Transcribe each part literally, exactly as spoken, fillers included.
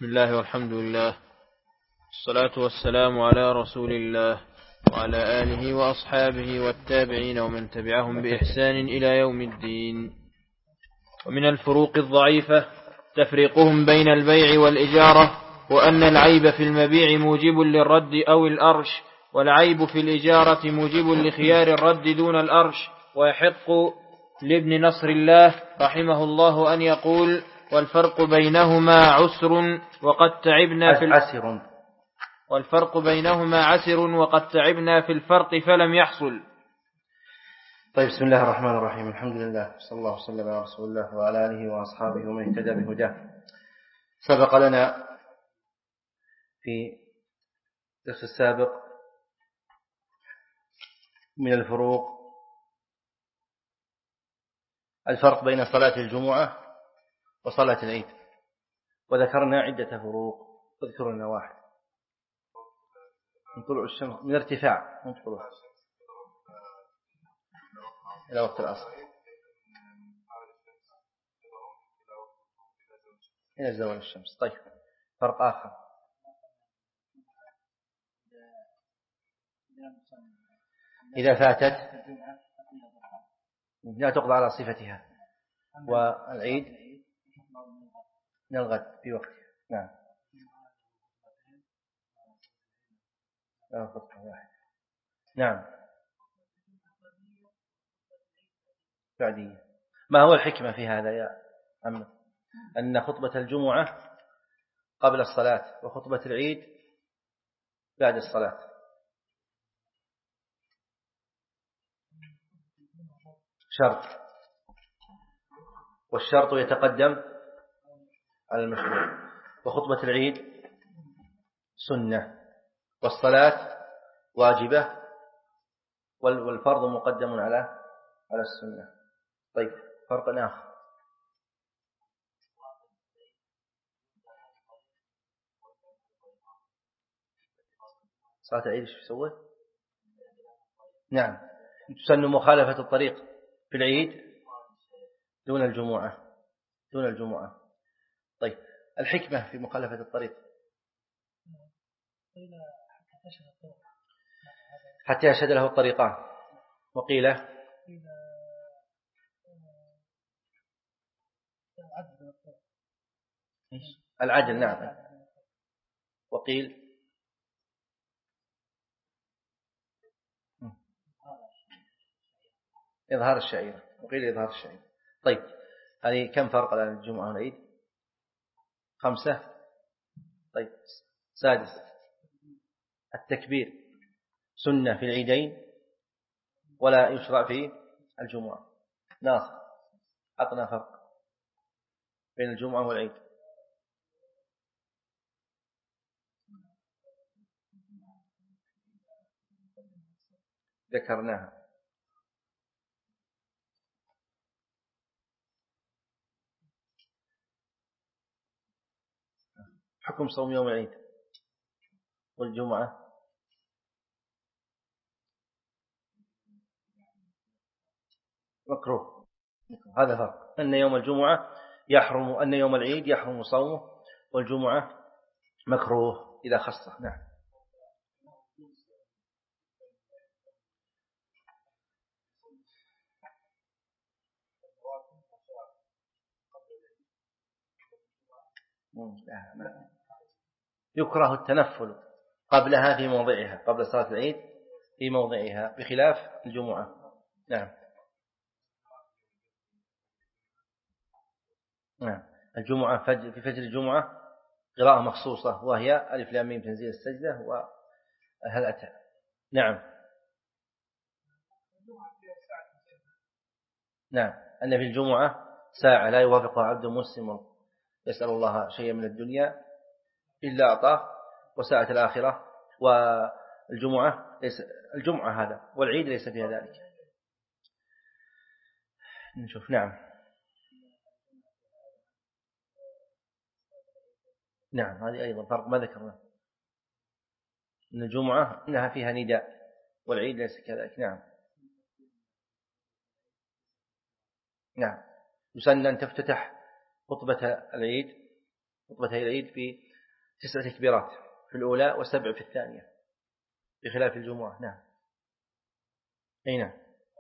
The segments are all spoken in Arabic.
بسم الله والحمد لله، الصلاة والسلام على رسول الله وعلى آله وأصحابه والتابعين ومن تبعهم بإحسان إلى يوم الدين. ومن الفروق الضعيفة تفريقهم بين البيع والإجارة، وأن العيب في المبيع موجب للرد أو الأرش، والعيب في الإجارة موجب لخيار الرد دون الأرش. ويحق لابن نصر الله رحمه الله أن يقول: والفرق بينهما عسر وقد تعبنا في عسر والفرق بينهما عسر وقد تعبنا في الفرق فلم يحصل. طيب، بسم الله الرحمن الرحيم. الحمد لله، صلى الله وسلم على رسول الله وعلى آله وأصحابه ومن اهتدى بهداه. سبق لنا في الدرس السابق من الفروق الفرق بين صلاة الجمعة وصلاة العيد، وذكرنا عدة فروق. اذكر لنا واحد. من طلوع الشمس، من ارتفاع من طلوع إلى وقت العصر، إلى زوال الشمس. طيب، فرق آخر: إذا فاتت لا تقضى على صفتها، والعيد من الغد في وقته. نعم، لا خطبة واحدة. نعم، بعدية. ما هو الحكمة في هذا يا عم؟ أن خطبة الجمعة قبل الصلاة وخطبة العيد بعد الصلاة. شرط، والشرط يتقدم على المشروع. وخطبة العيد سنة، والصلاة واجبة، والفرض مقدم على على السنة. طيب، فرق آخر: صلاة العيد ايش يسوي؟ نعم، تسن مخالفة الطريق في العيد دون الجمعة دون الجمعة. طيب، الحكمة في مخالفة الطريق حتى يشهد له الطريقان، وقيل العدل. نعم، وقيل إظهار الشعيرة، وقيل إظهار الشعيرة. طيب، هذه كم فرق بين الجمعة والعيد؟ خمسة. طيب، سادس: التكبير سنة في العيدين ولا يشرع في الجمعة. ناصر، أعطنا فرق بين الجمعة والعيد. ذكرناها. حكم صوم يوم العيد والجمعة مكروه. هذا فرق، أن يوم الجمعة يحرم، أن يوم العيد يحرم صومه، والجمعة مكروه إذا خصه. نعم، يكره التنفل قبلها في موضعها، قبل صلاة العيد في موضعها، بخلاف الجمعة. نعم نعم الجمعة فجر، في فجر الجمعة قراءة مخصوصة، وهي ألف لام ميم تنزيل السجدة وهل أتى. نعم نعم أن في الجمعة ساعة لا يوافقها عبد مسلم يسأل الله شيئا من الدنيا إلا أعطاه، وساعة الآخرة. والجمعة ليس الجمعة هذا، والعيد ليس فيها ذلك. نشوف. نعم نعم هذه أيضا فرق ما ذكرنا، أن الجمعة إنها فيها نداء، والعيد ليس كذلك. نعم نعم يسن أن تفتتح خطبة العيد خطبة العيد في تسع تكبيرات في الأولى وسبع في الثانية بخلاف الجمعة. نعم. أي نعم.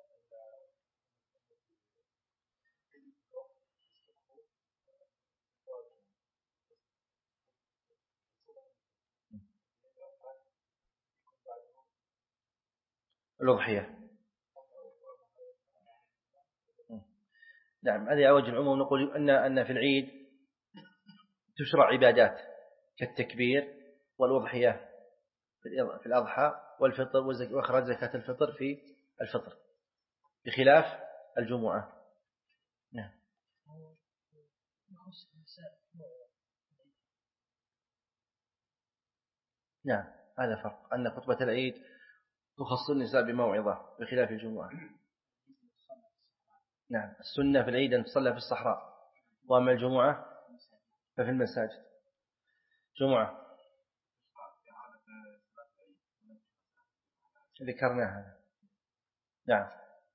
الأضحية. نعم. هذه على وجه العموم نقول أن أن في العيد تشرع عبادات كالتكبير والأضحية في الأضحى والفطر وإخراج زكاة الفطر في الفطر بخلاف الجمعة. نعم. نعم هذا فرق أن خطبة العيد تخص النساء بموعظة بخلاف الجمعة. نعم. السنة في العيد أن تصلى في الصحراء، وأما الجمعة ففي المساجد. جمعة ذكرنا هذا. نعم.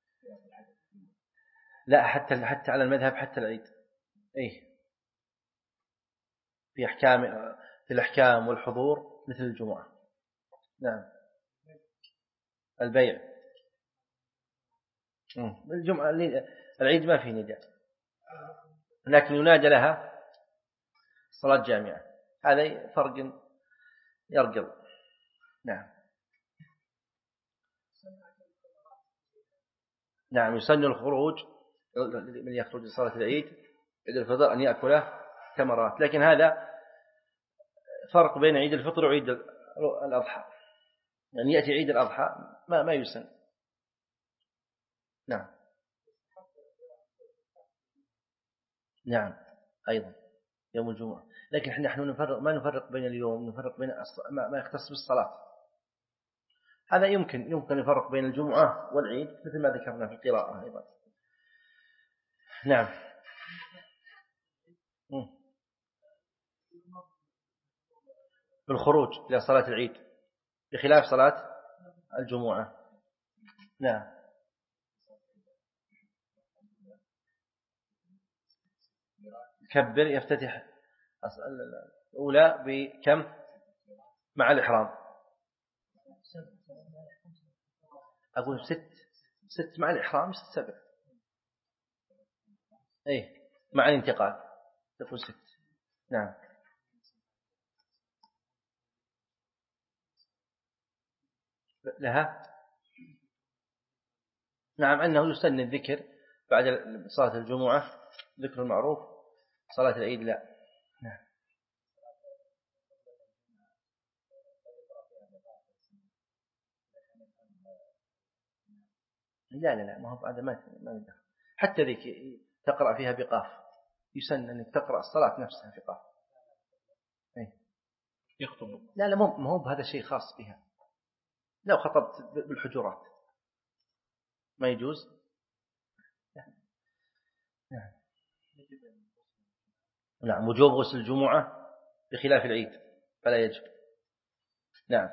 لا حتى حتى على المذهب حتى العيد. إيه في أحكام في الأحكام والحضور مثل الجمعة. نعم. البيع. الجمعة العيد ما في نداء، لكن ينادى لها صلاة جامعة. هذا فرق يرجل. نعم. نعم يسن الخروج من يخرج لصلاة العيد عيد الفطر أن يأكل تمرات، لكن هذا فرق بين عيد الفطر وعيد الأضحى. يعني يأتي عيد الأضحى ما ما يسن. نعم. نعم أيضا يوم الجمعة، لكن نحن نفرق ما نفرق بين اليوم، نفرق بين ما يختص بالصلاة. هذا يمكن يمكن يفرق بين الجمعة والعيد مثل ما ذكرنا في القراءة أيضا. نعم. بالخروج إلى صلاة العيد بخلاف صلاة الجمعة. نعم. كبر يفتتح الأولى بكم مع الإحرام؟ أقول ست ست مع الإحرام ست سبع. أي مع الانتقال تقول ست. نعم. لها. نعم أنه يسن الذكر بعد صلاة الجمعة ذكر المعروف، صلاة العيد لا. نعم. لا لا لا ما هو هذا ما ما حتى ذيك تقرأ فيها بقاف يسن أنك تقرأ الصلاة نفسها في قاف. أي. يخطب. لا لا ما هو بهذا شيء خاص بها. لو خطبت بالحجرات ما يجوز. نعم. نعم وجوب غسل الجمعة بخلاف العيد فلا يجب. نعم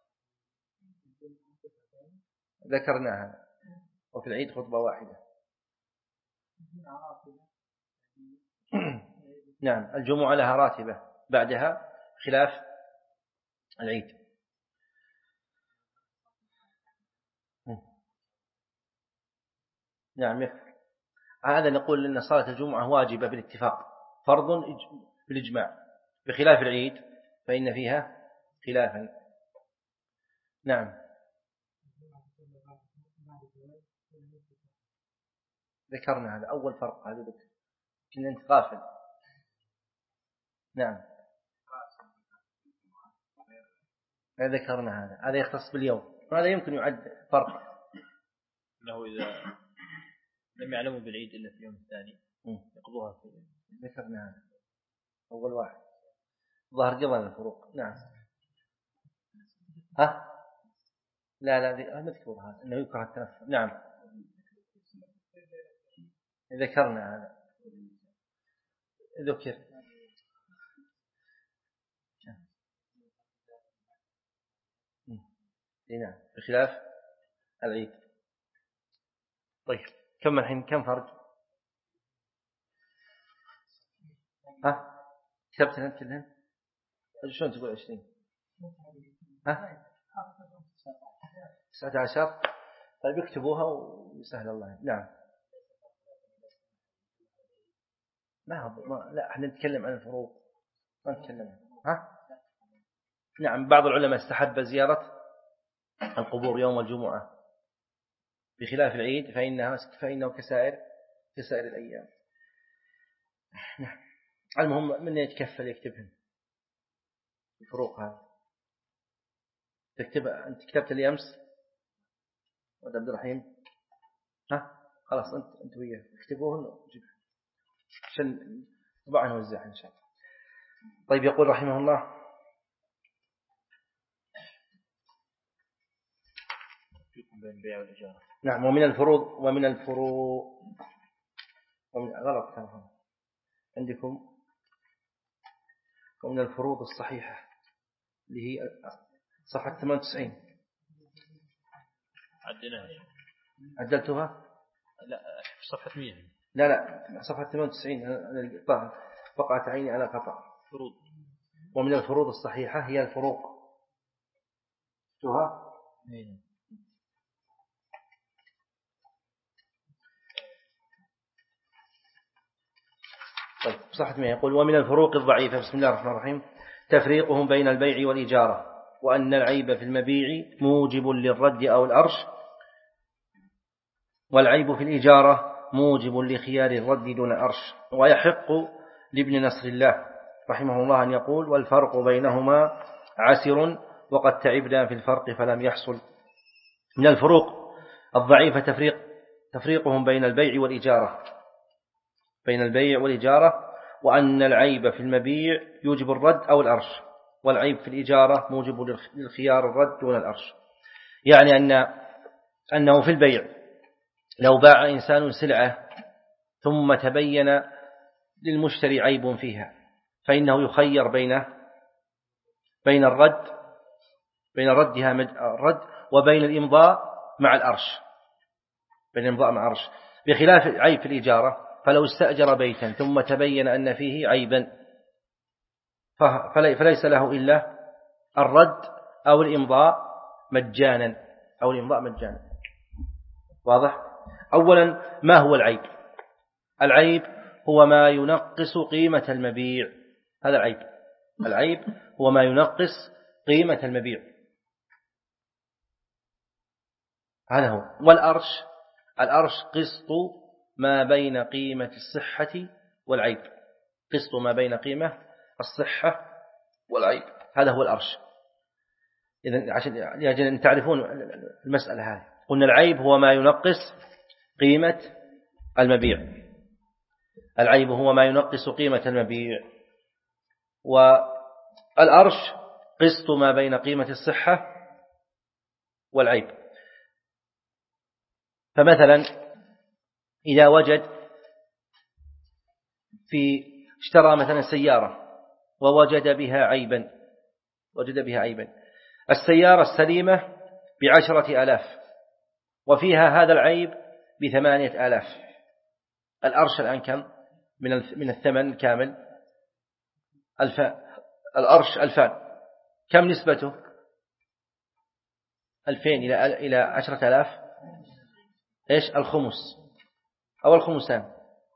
ذكرناها. وفي العيد خطبة واحدة. نعم الجمعة لها راتبة بعدها خلاف العيد. نعم يكفر. هذا نقول أن صلاة الجمعة واجبة بالاتفاق، فرض بالإجماع، بخلاف العيد فإن فيها خلافا. نعم ذكرنا هذا أول فرق هذا ذكر كنا أنت غافل. نعم ذكرنا هذا هذا يختص باليوم، وهذا يمكن يعد فرق أنه إذا لم يعلموا بالعيد إلا في اليوم الثاني يقضوها في. ذكرنا هذا أول واحد ظهر قبل الفروق. نعم. ها لا لا نذكر هذا أنه يكره التنفل. نعم ذكرنا هذا ذكر. نعم بخلاف العيد. طيب كم الحين كم فرق؟ ها كتبت أنت كلهم؟ شلون تقول عشرين؟ ها؟ تسعة عشر. طيب يكتبوها ويسهل الله. نعم. ما لا احنا نتكلم عن الفروق ما نتكلم. ها؟ نعم. بعض العلماء استحب زيارة القبور يوم الجمعة بخلاف العيد فإنها فإنه كسائر كسائر الأيام. نعم. المهم من يتكفل يكتبهم الفروق هذه. تكتب أنت كتبت لي أمس ود عبد الرحيم؟ ها خلاص أنت أنت وياه اكتبوهن وجيب عشان طبعا نوزعها إن شاء الله. طيب يقول رحمه الله بين البيع والإجارة. نعم. ومن الفروض ومن الفروض ومن غلط كان عندكم ومن الفروض الصحيحة اللي هي صفحة ثمانية وتسعين. عدناها. عدلتها؟ لا صفحة مية. لا لا صفحة ثمانية وتسعين وقعت عيني على خطأ. فروض. ومن الفروض الصحيحة هي الفروق. شوها؟ طيب صحة مية. يقول ومن الفروق الضعيفة بسم الله الرحمن الرحيم تفريقهم بين البيع والإجارة وأن العيب في المبيع موجب للرد أو الأرش والعيب في الإجارة موجب لخيار الرد دون أرش. ويحق لابن نصر الله رحمه الله أن يقول والفرق بينهما عسر وقد تعبنا في الفرق فلم يحصل. من الفروق الضعيفة تفريق تفريقهم بين البيع والإجارة بين البيع والإجارة وأن العيب في المبيع يوجب الرد أو الأرش والعيب في الإجارة موجب للخيار الرد دون الأرش. يعني أن أنه في البيع لو باع إنسان سلعة ثم تبين للمشتري عيب فيها فإنه يخير بين بين الرد بين ردها الرد وبين الإمضاء مع الأرش بين الإمضاء مع الأرش بخلاف عيب في الإجارة فلو استأجر بيتا ثم تبين أن فيه عيبا فليس له إلا الرد أو الإمضاء مجانا أو الإمضاء مجانا. واضح؟ أولا ما هو العيب؟ العيب هو ما ينقص قيمة المبيع. هذا العيب. العيب هو ما ينقص قيمة المبيع. هذا هو. والأرش الأرش قسط ما بين قيمة الصحة والعيب. قسط ما بين قيمة الصحة والعيب. هذا هو الأرش. إذن عشان تعرفون المسألة هذه قلنا العيب هو ما ينقص قيمة المبيع. العيب هو ما ينقص قيمة المبيع والأرش قسط ما بين قيمة الصحة والعيب. فمثلا إذا وجد في اشترى مثلا سيارة ووجد بها عيبا وجد بها عيبا السيارة السليمة بعشرة آلاف وفيها هذا العيب بثمانية آلاف. الأرش الآن كم من من الثمن كامل؟ ألفان. الأرش ألفان. كم نسبته؟ ألفين إلى إلى عشرة آلاف. إيش الخمس أو الخمسان؟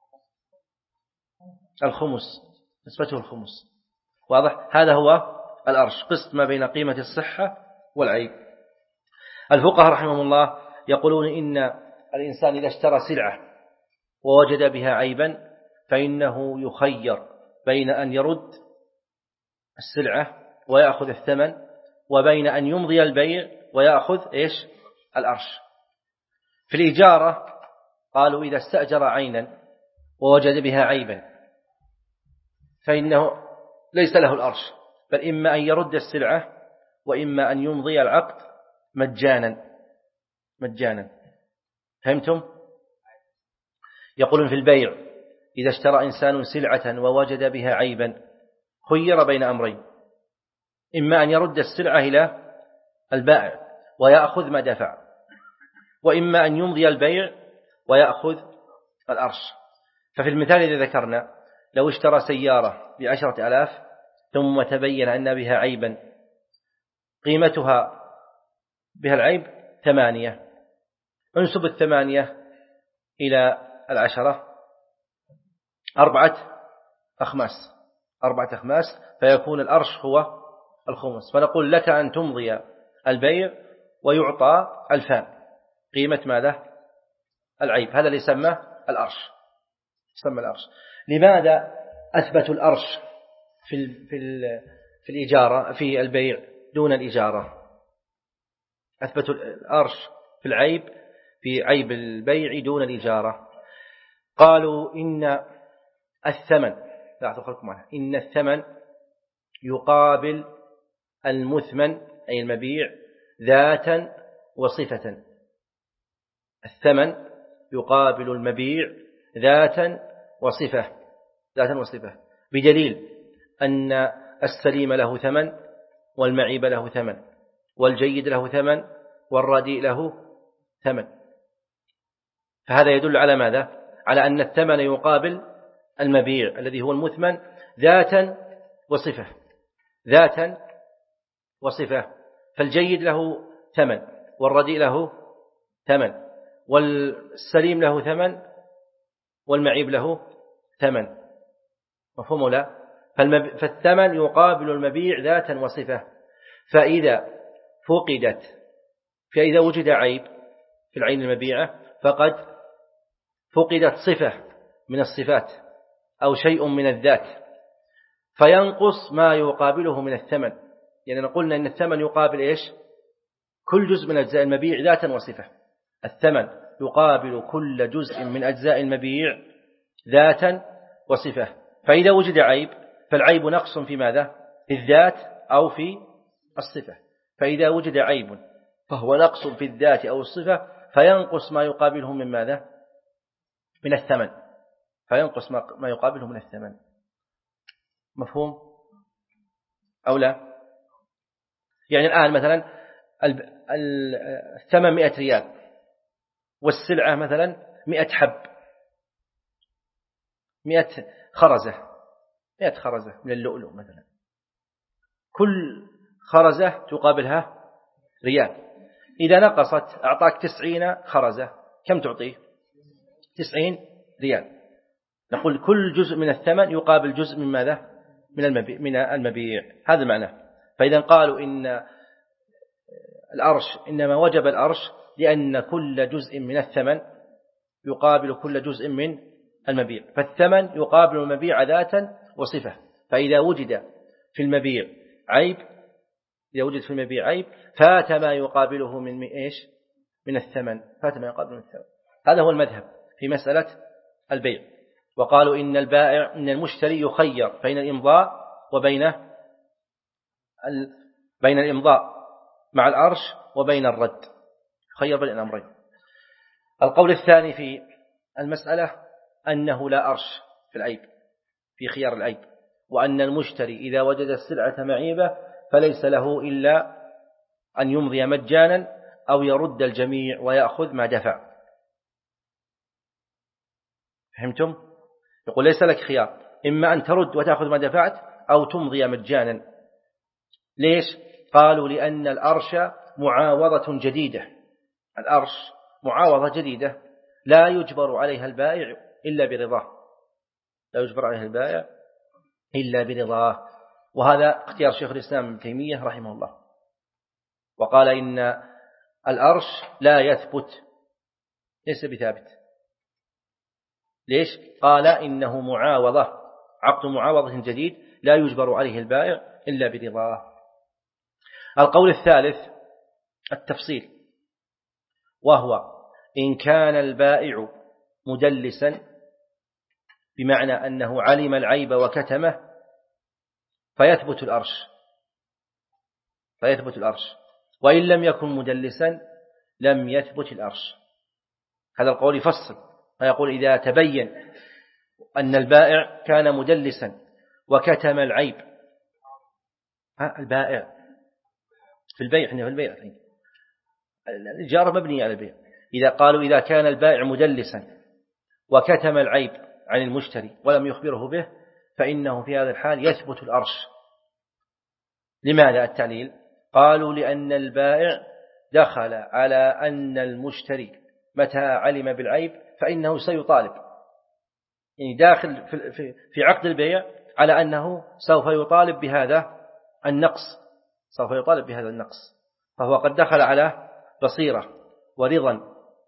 الخمس نسبته الخمس. واضح؟ هذا هو الأرش قسط ما بين قيمة الصحة والعيب. الفقهاء رحمهم الله يقولون إن الإنسان إذا اشترى سلعة ووجد بها عيبا فإنه يخير بين أن يرد السلعة ويأخذ الثمن وبين أن يمضي البيع ويأخذ إيش الأرش. في الإجارة قالوا إذا استأجر عينا ووجد بها عيبا فإنه ليس له الأرش بل إما أن يرد السلعة وإما أن يمضي العقد مجانا مجانا. فهمتم؟ يقولون في البيع إذا اشترى إنسان سلعة ووجد بها عيبا خير بين أمرين إما أن يرد السلعة إلى البائع ويأخذ ما دفع وإما أن يمضي البيع ويأخذ الأرش. ففي المثال الذي ذكرنا لو اشترى سيارة بعشرة آلاف ثم تبين أن بها عيبا قيمتها بها العيب ثمانية، انسب الثمانية إلى العشرة أربعة أخماس أربعة أخماس فيكون الأرش هو الخمس. فنقول لك أن تمضي البيع ويعطى ألفان قيمة ماذا؟ العيب. هذا اللي يسمى الأرش، يسمى الأرش. لماذا أثبتوا الأرش في ال في ال في الإجارة في البيع دون الإجارة؟ أثبتوا الأرش في العيب في عيب البيع دون الإجارة. قالوا إن الثمن لا أخذكم عنها إن الثمن يقابل المثمن أي المبيع ذاتا وصفة. الثمن يقابل المبيع ذاتا وصفة ذاتا وصفة بدليل أن السليم له ثمن والمعيب له ثمن والجيد له ثمن والرديء له ثمن. فهذا يدل على ماذا؟ على أن الثمن يقابل المبيع الذي هو المثمن ذاتا وصفة ذاتا وصفة. فالجيد له ثمن والرديء له ثمن والسليم له ثمن والمعيب له ثمن. مفهوم لا؟ فالثمن يقابل المبيع ذاتا وصفة. فإذا فقدت فإذا وجد عيب في العين المبيعة فقد فقدت صفة من الصفات أو شيء من الذات فينقص ما يقابله من الثمن. يعني نقولنا إن الثمن يقابل إيش؟ كل جزء من أجزاء المبيع ذاتا وصفة. الثمن يقابل كل جزء من أجزاء المبيع ذاتا وصفة. فإذا وجد عيب فالعيب نقص في ماذا؟ في الذات أو في الصفة. فإذا وجد عيب فهو نقص في الذات أو الصفة فينقص ما يقابله من ماذا؟ من الثمن. فينقص ما يقابله من الثمن. مفهوم أو لا؟ يعني الآن مثلا الثمن مئة ريال والسلعة مثلا مئة حب مئة خرزة مئة خرزة من اللؤلؤ مثلا. كل خرزة تقابلها ريال. إذا نقصت أعطاك تسعين خرزة كم تعطيه؟ تسعين ريال. نقول كل جزء من الثمن يقابل جزء من ماذا؟ من المبيع, من المبيع. هذا معناه. فإذا قالوا إن الأرش إنما وجب الأرش لأن كل جزء من الثمن يقابل كل جزء من المبيع. فالثمن يقابل المبيع ذاتا وصفة. فإذا وجد في المبيع عيب إذا وجد في المبيع عيب فات ما يقابله من إيش؟ من الثمن. فات ما يقابله من الثمن. هذا هو المذهب في مسألة البيع. وقالوا إن البائع إن المشتري يخير بين الإمضاء وبين ال... بين الإمضاء مع الأرش وبين الرد. يخير بين الأمرين. القول الثاني في المسألة أنه لا أرش في العيب في خيار العيب، وأن المشتري إذا وجد السلعة معيبة فليس له إلا أن يمضي مجانا أو يرد الجميع ويأخذ ما دفع. فهمتم؟ يقول ليس لك خيار، إما أن ترد وتأخذ ما دفعت أو تمضي مجانا. ليش؟ قالوا لأن الأرش معاوضة جديدة. الأرش معاوضة جديدة لا يجبر عليها البائع إلا برضاه لا يجبر عليها البائع إلا برضاه. وهذا اختيار شيخ الإسلام ابن تيمية رحمه الله. وقال إن الأرش لا يثبت ليس بثابت. ليش؟ قال إنه معاوضة عقد معاوضة جديد لا يجبر عليه البائع إلا برضاه. القول الثالث التفصيل، وهو إن كان البائع مدلسا بمعنى أنه علم العيب وكتمه فيثبت الأرش فيثبت الأرش وإن لم يكن مدلسا لم يثبت الأرش. هذا القول يفصل فيقول إذا تبين أن البائع كان مدلسا وكتم العيب. ها البائع في البيع في البيع الإجارة مبنية على البيع. إذا قالوا إذا كان البائع مدلسا وكتم العيب عن المشتري ولم يخبره به فإنه في هذا الحال يثبت الأرش لماذا التعليل؟ قالوا لأن البائع دخل على أن المشتري متى علم بالعيب فإنه سيطالب، يعني داخل في عقد البيع على أنه سوف يطالب بهذا النقص، سوف يطالب بهذا النقص، فهو قد دخل على بصيرة ورضا،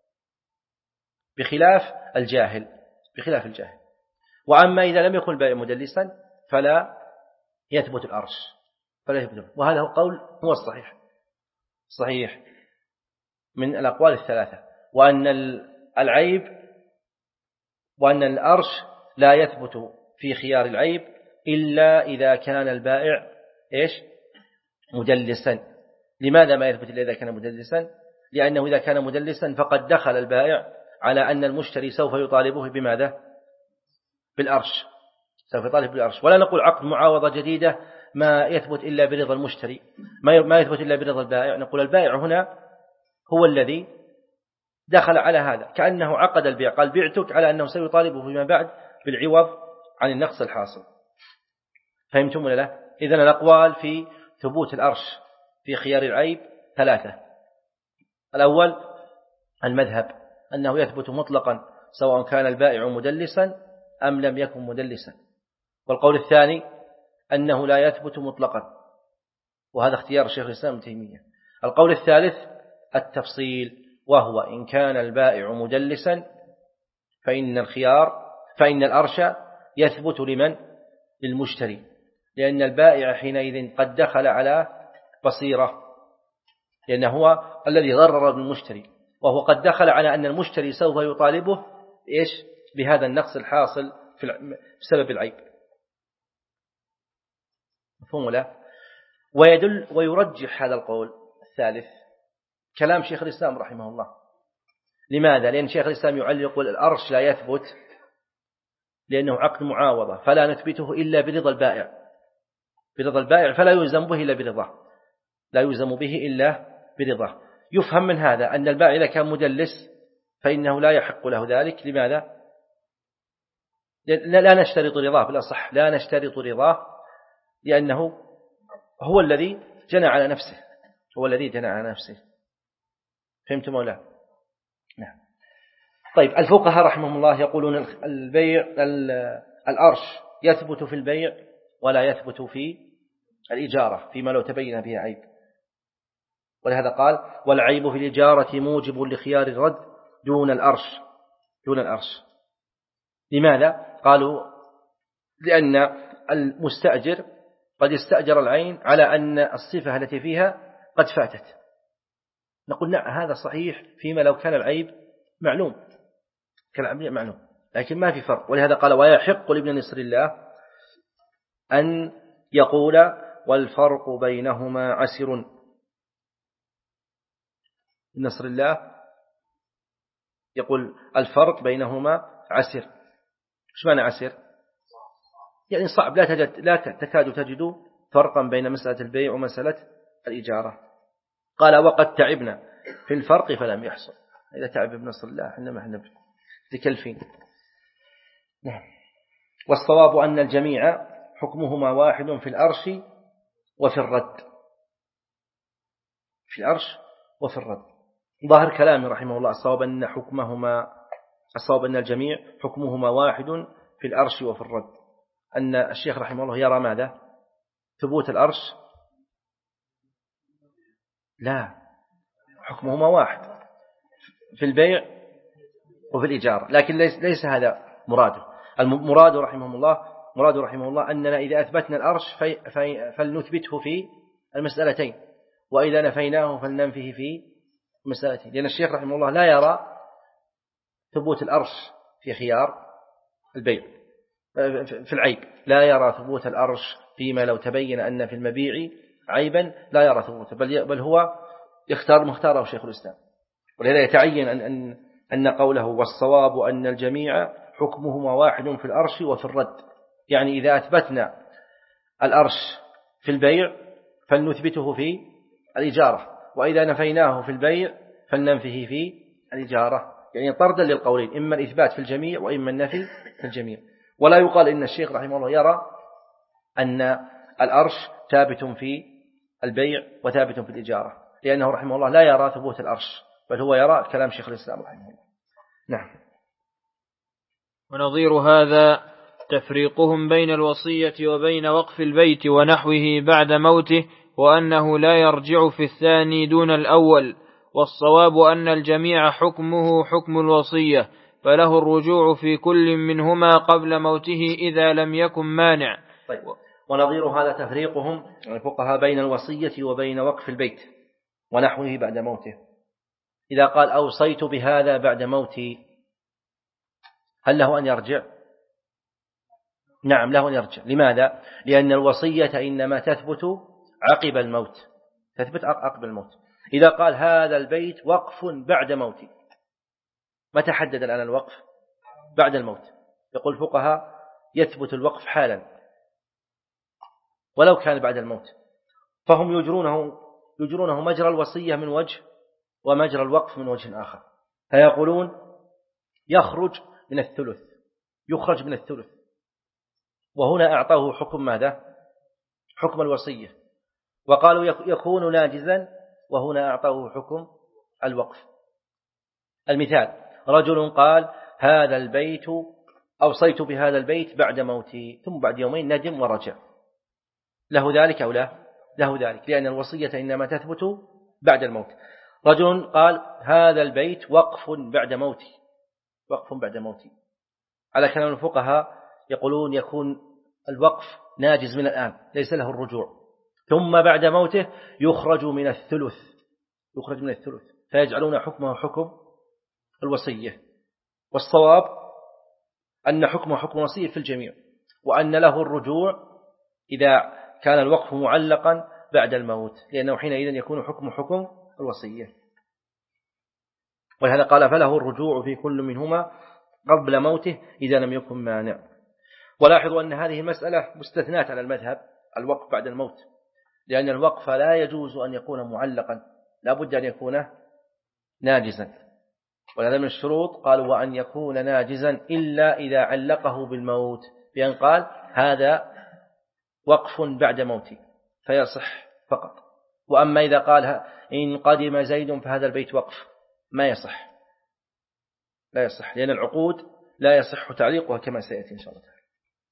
بخلاف الجاهل بخلاف الجاهل. وأما إذا لم يكن البائع مدلسا فلا يثبت الأرش فلا يثبت، وهذا هو قول هو الصحيح صحيح من الأقوال الثلاثة، وأن العيب وأن الأرش لا يثبت في خيار العيب إلا إذا كان البائع إيش مدلسا. لماذا ما يثبت إلا إذا كان مدلسا؟ لأنه إذا كان مدلسا فقد دخل البائع على أن المشتري سوف يطالبه بماذا؟ بالأرش، سوف يطالب بالأرش. ولا نقول عقد معاوضة جديدة ما يثبت إلا برضا المشتري، ما يثبت إلا برضا البائع، نقول البائع هنا هو الذي دخل على هذا، كأنه عقد البيع، قال بعتك على أنه سيطالبه فيما بعد بالعوض عن النقص الحاصل. فهمتم ولا لا؟ إذن الأقوال في ثبوت الأرش في خيار العيب ثلاثة. الأول المذهب أنه يثبت مطلقا سواء كان البائع مدلسا أم لم يكن مدلسا. والقول الثاني أنه لا يثبت مطلقا، وهذا اختيار شيخ الإسلام ابن تيمية. القول الثالث التفصيل، وهو إن كان البائع مدلسا فإن الخيار فإن الأرش يثبت لمن؟ للمشتري، لأن البائع حينئذ قد دخل على بصيرة، لأنه هو الذي ضرر بالمشتري، وهو قد دخل على أن المشتري سوف يطالبه إيش؟ بهذا النقص الحاصل بسبب العيب. مفهوم ولا؟ ويدل ويرجح هذا القول الثالث كلام شيخ الإسلام رحمه الله. لماذا؟ لأن شيخ الإسلام يعلق يقول الأرش لا يثبت لأنه عقد معاوضة، فلا نثبته إلا برضا البائع، برضا البائع فلا يلزم به إلا برضاه، لا يلزم به إلا برضاه. يفهم من هذا أن البائع إذا كان مدلس فإنه لا يحق له ذلك. لماذا؟ لا نشترط رضاه، بالأصح لا نشترط رضاه، لأنه هو الذي جنى على نفسه، هو الذي جنى على نفسه. فهمتم ولا؟ نعم. طيب الفقهاء رحمهم الله يقولون البيع الأرش يثبت في البيع ولا يثبت في الإجارة فيما لو تبين به عيب، ولهذا قال والعيب في الإجارة موجب لخيار الرد دون الأرش دون الأرش. لماذا؟ قالوا لأن المستأجر قد استأجر العين على أن الصفة التي فيها قد فاتت. نقول نعم هذا صحيح فيما لو كان العيب معلوم، كان العيب معلوم، لكن ما في فرق. ولهذا قال ويحق لابن نصر الله أن يقول والفرق بينهما عسر. نصر الله يقول الفرق بينهما عسر. ايش معنى عسر؟ يعني صعب، لا تجد لا تكاد تجد فرقا بين مسألة البيع ومسألة الإجارة. قال وقد تعبنا في الفرق فلم يحصل. إذا تعب ابن نصر الله احنا ما احنا ذكلفين. نعم. والصواب أن الجميع حكمهما واحد في الأرش وفي الرد، في الأرش وفي الرد. ظاهر كلامه رحمه الله الصواب أن حكمهما الصواب أن الجميع حكمهما واحد في الأرش وفي الرد، أن الشيخ رحمه الله يرى ماذا؟ ثبوت الأرش لا، حكمهما واحد في البيع وفي الإجارة، لكن ليس, ليس هذا مراده. المراد رحمه الله مراد رحمه الله أننا إذا أثبتنا الأرش في في فلنثبته في المسألتين، وإذا نفيناه فلننفيه في المسألتين، لأن الشيخ رحمه الله لا يرى ثبوت الأرش في خيار البيع في العيب، لا يرى ثبوت الأرش فيما لو تبين أن في المبيع عيبا لا يرى ثبوته، بل بل هو يختار مختاره شيخ الإسلام. ولهذا يتعين أن أن أن قوله والصواب أن الجميع حكمهما واحد في الأرش وفي الرد، يعني إذا أثبتنا الأرش في البيع فلنثبته في الإجارة، وإذا نفيناه في البيع فلننفيه في الإجارة، يعني طردا للقولين، إما الإثبات في الجميع وإما النفي في الجميع. ولا يقال إن الشيخ رحمه الله يرى أن الأرش ثابت في البيع وثابت في الإجارة، لأنه رحمه الله لا يرى ثبوت الأرش، بل هو يرى كلام شيخ الإسلام رحمه الله. نعم. ونظير هذا تفريقهم بين الوصية وبين وقف البيت ونحوه بعد موته، وأنه لا يرجع في الثاني دون الأول، والصواب أن الجميع حكمه حكم الوصية، فله الرجوع في كل منهما قبل موته إذا لم يكن مانع. طيب. ونظير هذا تفريقهم الفقهاء بين الوصية وبين وقف البيت ونحوه بعد موته. إذا قال أوصيت بهذا بعد موتي، هل له أن يرجع؟ نعم له أن يرجع. لماذا؟ لأن الوصية إنما تثبت عقب الموت، تثبت عقب الموت. إذا قال هذا البيت وقف بعد موتي، متى حدد الآن الوقف؟ بعد الموت. يقول الفقهاء يثبت الوقف حالا ولو كان بعد الموت، فهم يجرونه يجرونه مجرى الوصية من وجه ومجرى الوقف من وجه آخر، فيقولون يخرج من الثلث، يخرج من الثلث، وهنا أعطاه حكم ماذا؟ حكم الوصية. وقالوا يكون ناجزا، وهنا أعطاه حكم الوقف. المثال: رجل قال هذا البيت أوصيت بهذا البيت بعد موتي، ثم بعد يومين ندم ورجع، له ذلك أو لا؟ له ذلك، لأن الوصية إنما تثبت بعد الموت. رجل قال هذا البيت وقف بعد موتي، وقف بعد موتي، على كلام الفقهاء يقولون يكون الوقف ناجز من الآن، ليس له الرجوع، ثم بعد موته يخرج من الثلث، يخرج من الثلث، فيجعلون حكمه حكم الوصية. والصواب أن حكمه حكم الوصية في الجميع، وأن له الرجوع إذا كان الوقف معلقا بعد الموت، لأنه حينئذ يكون حكم حكم الوصية. ولهذا قال فله الرجوع في كل منهما قبل موته إذا لم يكن مانع. ولاحظوا أن هذه المسألة مستثنات على المذهب، الوقف بعد الموت، لأن الوقف لا يجوز أن يكون معلقا، لا بد أن يكون ناجزا. ولهذا من الشروط قالوا وأن يكون ناجزا إلا إذا علقه بالموت، بأن قال هذا وقف بعد موتي فيصح فقط. وأما إذا قال إن قدم زيد فهذا البيت وقف، ما يصح، لا يصح، لأن العقود لا يصح تعليقها كما سيأتي إن شاء الله تعالى.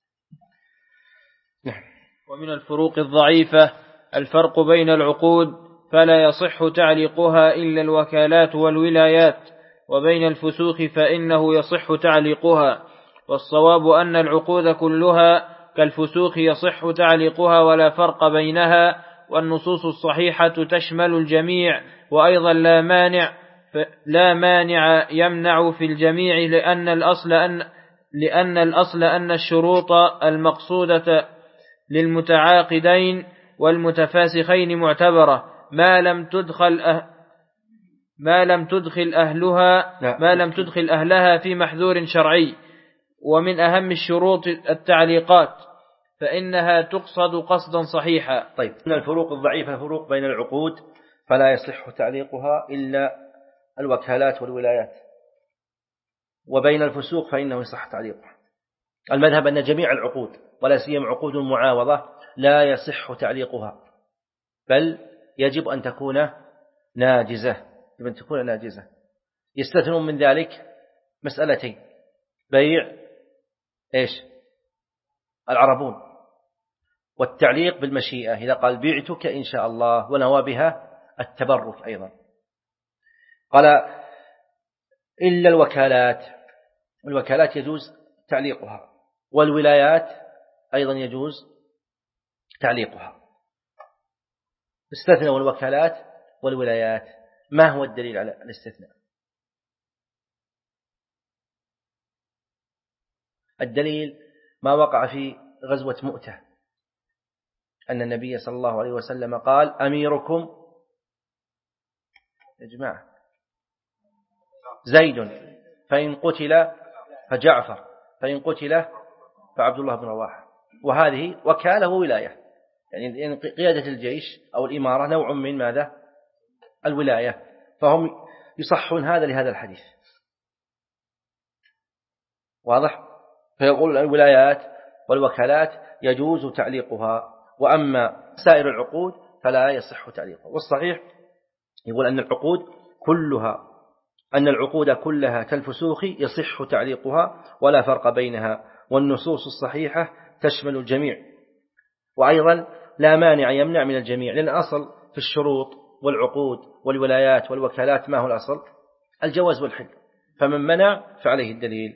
نعم. ومن الفروق الضعيفة الفرق بين العقود، فلا يصح تعليقها إلا الوكالات والولايات، وبين الفسوخ فإنه يصح تعليقها. والصواب أن العقود كلها كالفسوخ يصح تعليقها ولا فرق بينها، والنصوص الصحيحة تشمل الجميع، وأيضا لا مانع لا مانع يمنع في الجميع، لأن الأصل أن لأن الأصل أن الشروط المقصودة للمتعاقدين والمتفاسخين معتبرة ما لم تدخل أه ما لم تدخل أهلها ما لم تدخل أهلها في محذور شرعي. ومن أهم الشروط التعليقات، فإنها تقصد قصدا صحيحا. طيب، من الفروق الضعيفة فروق بين العقود، فلا يصح تعليقها إلا الوكالات والولايات، وبين الفسوق فإنه يصح تعليقها. المذهب أن جميع العقود ولا سيما عقود المعاوضة لا يصح تعليقها، بل يجب أن تكون ناجزة، يجب أن تكون ناجزة. يستثنون من ذلك مسألتين: بيع إيش العربون، والتعليق بالمشيئة، إذا قال بعتك إن شاء الله ونوى بها التبرك أيضا. قال إلا الوكالات، الوكالات يجوز تعليقها، والولايات أيضا يجوز تعليقها. استثنوا الوكالات والولايات. ما هو الدليل على الاستثناء؟ الدليل ما وقع في غزوة مؤتة، أن النبي صلى الله عليه وسلم قال أميركم يا جماعة زيد، فإن قتل فجعفر، فإن قتل فعبد الله بن رواحة. وهذه وكالة وولاية، يعني قيادة الجيش أو الإمارة نوع من ماذا؟ الولاية. فهم يصحون هذا لهذا الحديث، واضح؟ فيقول الولايات والوكالات يجوز تعليقها، وأما سائر العقود فلا يصح تعليقه. والصحيح يقول أن العقود كلها أن العقود كلها كالفسوخ يصح تعليقها ولا فرق بينها، والنصوص الصحيحة تشمل الجميع، وأيضا لا مانع يمنع من الجميع، لأن الأصل في الشروط والعقود والولايات والوكالات ما هو الأصل؟ الجواز والحل، فمن منع فعليه الدليل.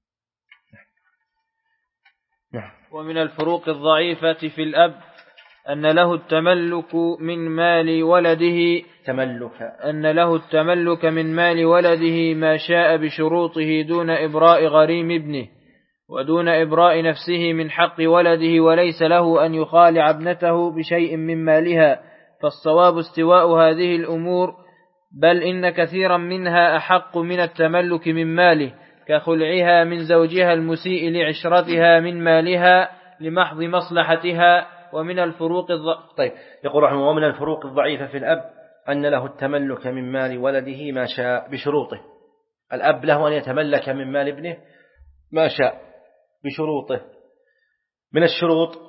ومن الفروق الضعيفة في الأب أن له التملك من مال ولده تملك أن له التملك من مال ولده ما شاء بشروطه دون إبراء غريم ابنه ودون إبراء نفسه من حق ولده، وليس له أن يخالع ابنته بشيء من مالها، فالصواب استواء هذه الأمور، بل إن كثيرا منها أحق من التملك من ماله، كخلعها من زوجها المسيء لعشرتها من مالها لمحض مصلحتها. ومن الفروق الض... طيب يقول رحمه ومن الفروق الضعيفة في الأب أن له التملك من مال ولده ما شاء بشروطه. الأب له أن يتملك من مال ابنه ما شاء بشروطه. من الشروط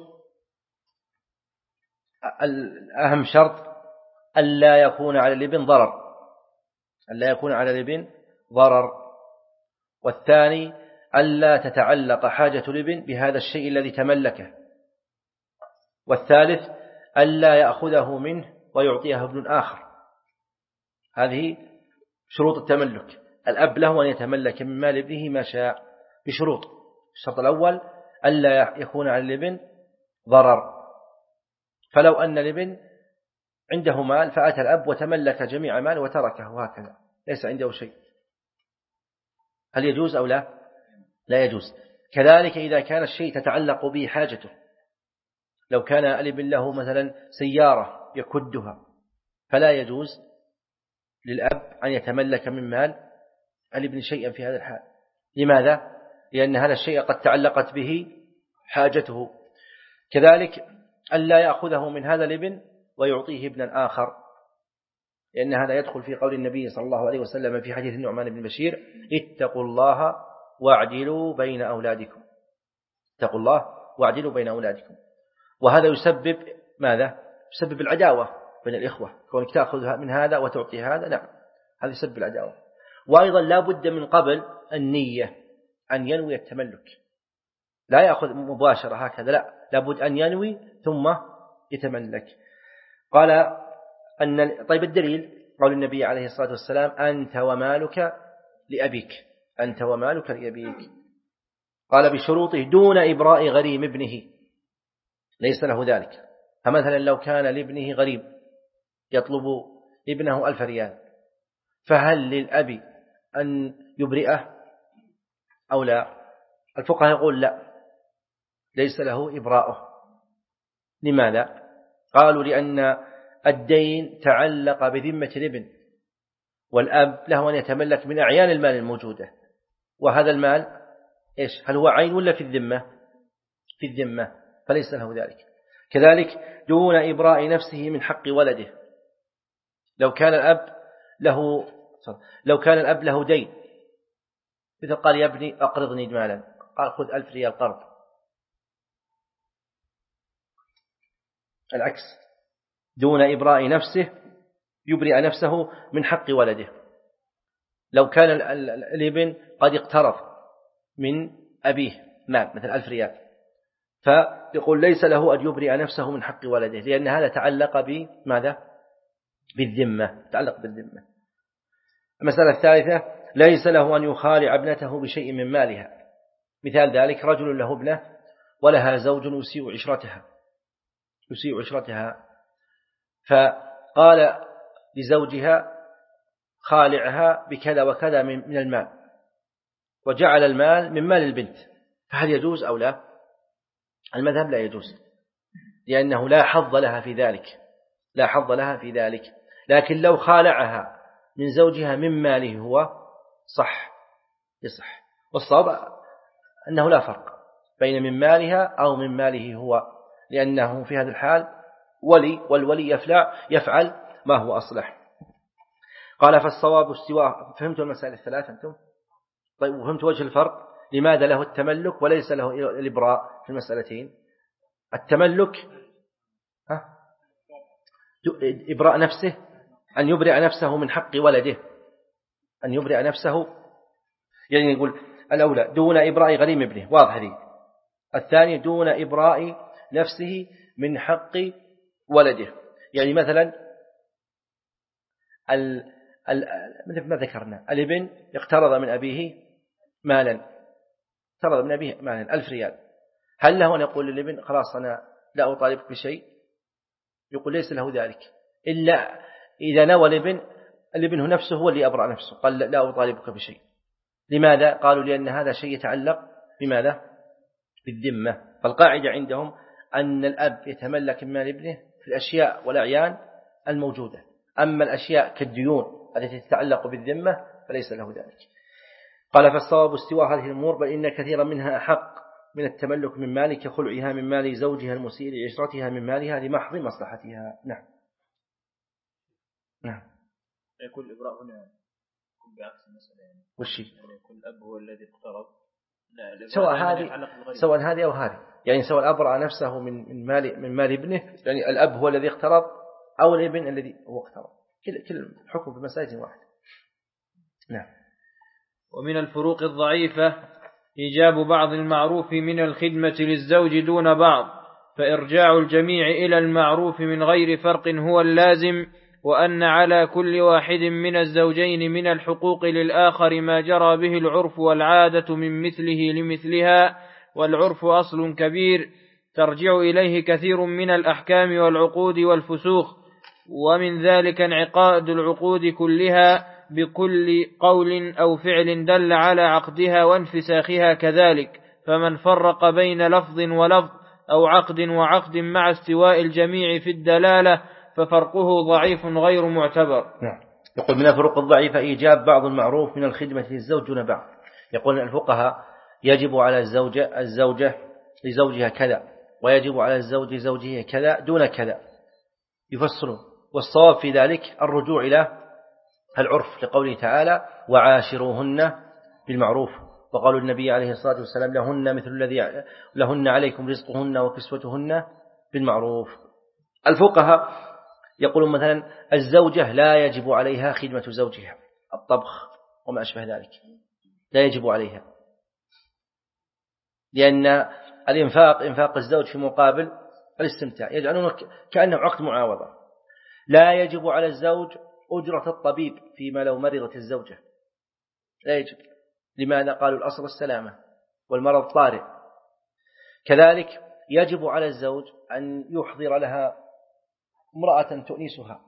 الأهم شرط ألا يكون على الابن ضرر ألا يكون على الابن ضرر والثاني ألا تتعلق حاجة الابن بهذا الشيء الذي تملكه، والثالث ألا يأخذه منه ويعطيه ابن آخر. هذه شروط التملك. الأب له أن يتملك من مال ابنه ما شاء بشروط. الشرط الأول ألا يكون على الابن ضرر، فلو أن الابن عنده مال فأتى الأب وتملك جميع ماله وتركه وهكذا ليس عنده شيء، هل يجوز أو لا؟ لا يجوز. كذلك إذا كان الشيء تتعلق به حاجته، لو كان الابن له مثلا سيارة يكدها فلا يجوز للأب أن يتملك من مال الابن شيئا في هذا الحال. لماذا؟ لأن هذا الشيء قد تعلقت به حاجته. كذلك ألا يأخذه من هذا الابن ويعطيه ابنا آخر، لأن هذا يدخل في قول النبي صلى الله عليه وسلم في حديث النعمان بن بشير: اتقوا الله واعدلوا بين أولادكم. اتقوا الله واعدلوا بين أولادكم. وهذا يسبب ماذا؟ يسبب العداوة بين الإخوة، كونك تأخذ من هذا وتعطي هذا، نعم هذا يسبب العداوة. وأيضا لا بد من قبل النية أن ينوي التملك، لا يأخذ مباشرة هكذا، لا لابد أن ينوي ثم يتملك. قال أن طيب الدليل قول النبي عليه الصلاة والسلام: أنت ومالك لأبيك، أنت ومالك لأبيك. قال بشروطه دون إبراء غريم ابنه، ليس له ذلك. فمثلا لو كان لابنه غريب يطلب ابنه ألف ريال، فهل للأب أن يبرئه أو لا؟ الفقهاء يقول لا، ليس له إبراءه. لماذا؟ قالوا لأن الدين تعلق بذمة الابن، والأب له أن يتملك من أعيان المال الموجودة، وهذا المال إيش؟ هل هو عين ولا في الذمة؟ في الذمة، فليس له ذلك. كذلك دون إبراء نفسه من حق ولده. لو كان الأب له لو كان الأب له دين، مثل قال: يا ابني أقرضني مالا، قال: خذ ألف ريال قرض. العكس، دون إبراء نفسه يبرئ نفسه من حق ولده. لو كان الابن قد اقترض من أبيه مال مثل ألف ريال، فيقول ليس له أن يبرئ نفسه من حق ولده، لأن هذا تعلق بماذا؟ بالذمة، تعلق بالذمة. المسألة الثالثة: ليس له أن يخالع ابنته بشيء من مالها. مثال ذلك: رجل له ابنة ولها زوج يسيء عشرتها يسيء عشرتها فقال لزوجها: خالعها بكذا وكذا من المال، وجعل المال من مال البنت، فهل يجوز أو لا؟ المذهب لا يجوز، لأنه لا حظ لها في ذلك لا حظ لها في ذلك. لكن لو خالعها من زوجها من ماله هو صح يصح. والصواب أنه لا فرق بين من مالها أو من ماله هو، لأنه في هذا الحال ولي، والولي يفعل يفعل ما هو أصلح. قال: فالصواب استواء. فهمتوا المسائل الثلاثة أنتم؟ طيب، وفهمت وجه الفرق لماذا له التملك وليس له الإبراء في المسألتين؟ التملك ها إبراء نفسه أن يبرئ نفسه من حق ولده، أن يبرئ نفسه، يعني يقول الأولى دون إبراء غريم ابنه، واضح هذه. الثاني دون إبراء نفسه من حق ولده، يعني مثلا ال ال مثل ما ذكرنا الابن اقترض من أبيه مالا، اقترض من أبيه مالا ألف ريال، هل له أن يقول للابن خلاص أنا لا أطالبك بشيء؟ يقول ليس له ذلك، إلا إذا نوى الابن الابن نفسه هو اللي أبرأ نفسه، قال لا أطالبك بشيء. لماذا؟ قالوا لأن هذا شيء يتعلق بماذا؟ بالذمة. فالقاعدة عندهم أن الأب يتملك من مال ابنه في الأشياء والأعيان الموجودة، أما الأشياء كالديون التي تتعلق بالذمة فليس له ذلك. قال فالصواب استواء هذه الأمور، بل إن كثيرا منها أحق من التملك من مال كخلعها من مال زوجها المسيء لعشرتها من مالها لمحض مصلحتها. نعم نعم. يكون الإبراء هنا يكون بعكس المسألة، يعني وش يعني يكون الأب هو الذي اقترض، سواء هذه سواء هذه أو هذه، يعني سواء أبرأ نفسه من من مال من مال ابنه، يعني الأب هو الذي اقترض أو الابن الذي هو اقترض، كل كل الحكم بمسائل واحد. نعم. ومن الفروق الضعيفة إيجاب بعض المعروف من الخدمة للزوج دون بعض، فإرجاع الجميع إلى المعروف من غير فرق هو اللازم، وأن على كل واحد من الزوجين من الحقوق للآخر ما جرى به العرف والعادة من مثله لمثلها، والعرف أصل كبير ترجع إليه كثير من الأحكام والعقود والفسوخ، ومن ذلك انعقاد العقود كلها بكل قول أو فعل دل على عقدها وانفساخها كذلك، فمن فرق بين لفظ ولفظ أو عقد وعقد مع استواء الجميع في الدلالة ففرقه ضعيف غير معتبر. نعم. يقول من الفروق الضعيفة إيجاب بعض المعروف من الخدمة للزوج دون بعض. يقول الفقهاء يجب على الزوجة الزوجة لزوجها كذا، ويجب على الزوج لزوجه كذا دون كذا، يفصلون. والصواب في ذلك الرجوع إلى العرف، لقوله تعالى وعاشروهن بالمعروف، وقالوا النبي عليه الصلاة والسلام لهن مثل الذي لهن عليكم رزقهن وكسوتهن بالمعروف. الفقهاء يقولون مثلا الزوجة لا يجب عليها خدمة زوجها، الطبخ وما أشبه ذلك لا يجب عليها، لأن الإنفاق إنفاق الزوج في مقابل الاستمتاع، يجعلونه كأنه عقد معاوضة. لا يجب على الزوج أجرة الطبيب فيما لو مرضت الزوجة، لا يجب. لماذا؟ قالوا الأصل السلامة والمرض طارئ. كذلك يجب على الزوج أن يحضر لها امرأة تؤنسها،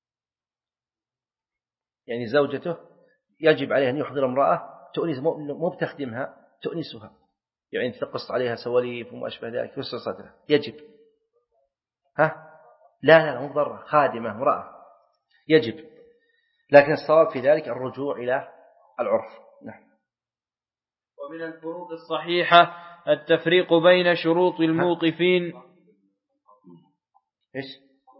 يعني زوجته يجب عليه أن يحضر امرأة تؤنس، مو بتخدمها، تؤنسها، يعني تقص عليها سواليف وما أشبه ذلك يسر صدرها، يجب. ها لا لا لا مو ضرة، خادمة امرأة يجب، لكن الصواب في ذلك الرجوع إلى العرف. نعم. ومن الفروق الصحيحة التفريق بين شروط الموقفين. إيش؟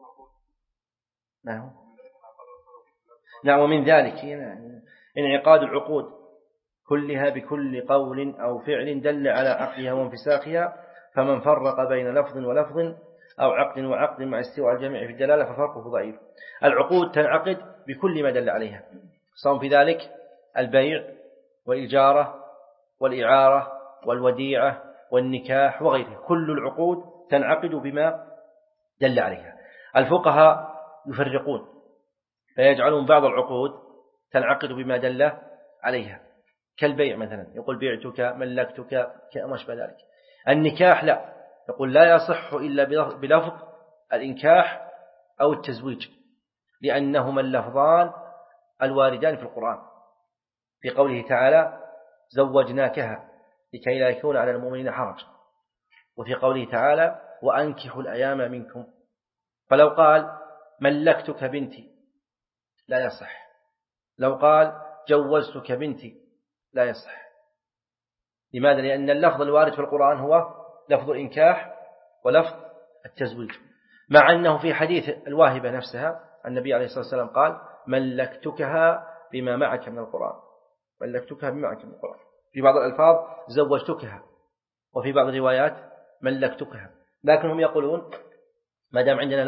نعم. نعم. ومن ذلك انعقاد العقود كلها بكل قول أو فعل دل على عقدها وانفساخها، فمن فرق بين لفظ ولفظ أو عقد وعقد مع استواء الجميع في الدلالة ففرقه ضعيف. العقود تنعقد بكل ما دل عليها، صار في ذلك البيع والإجارة والإعارة والوديعة والنكاح وغيره، كل العقود تنعقد بما دل عليها. الفقهاء يفرقون فيجعلون بعض العقود تنعقد بما دل عليها، كالبيع مثلا يقول بعتك ملكتك كما شابه ذلك. النكاح لا، يقول لا يصح إلا بلفظ الإنكاح أو التزويج، لأنهما اللفظان الواردان في القرآن، في قوله تعالى زوجناكها لكي لا يكون على المؤمنين حرج، وفي قوله تعالى وأنكحوا الأيام منكم. فلو قال ملكتك بنتي لا يصح، لو قال جوزتك بنتي لا يصح. لماذا؟ لأن اللفظ الوارد في القرآن هو لفظ الإنكاح ولفظ التزويج، مع أنه في حديث الواهبة نفسها النبي عليه الصلاة والسلام قال ملكتكها بما معك من القرآن، ملكتكها بما معك من القرآن. في بعض الألفاظ زوجتكها، وفي بعض الروايات ملكتكها، لكنهم يقولون ما دام عندنا لفظ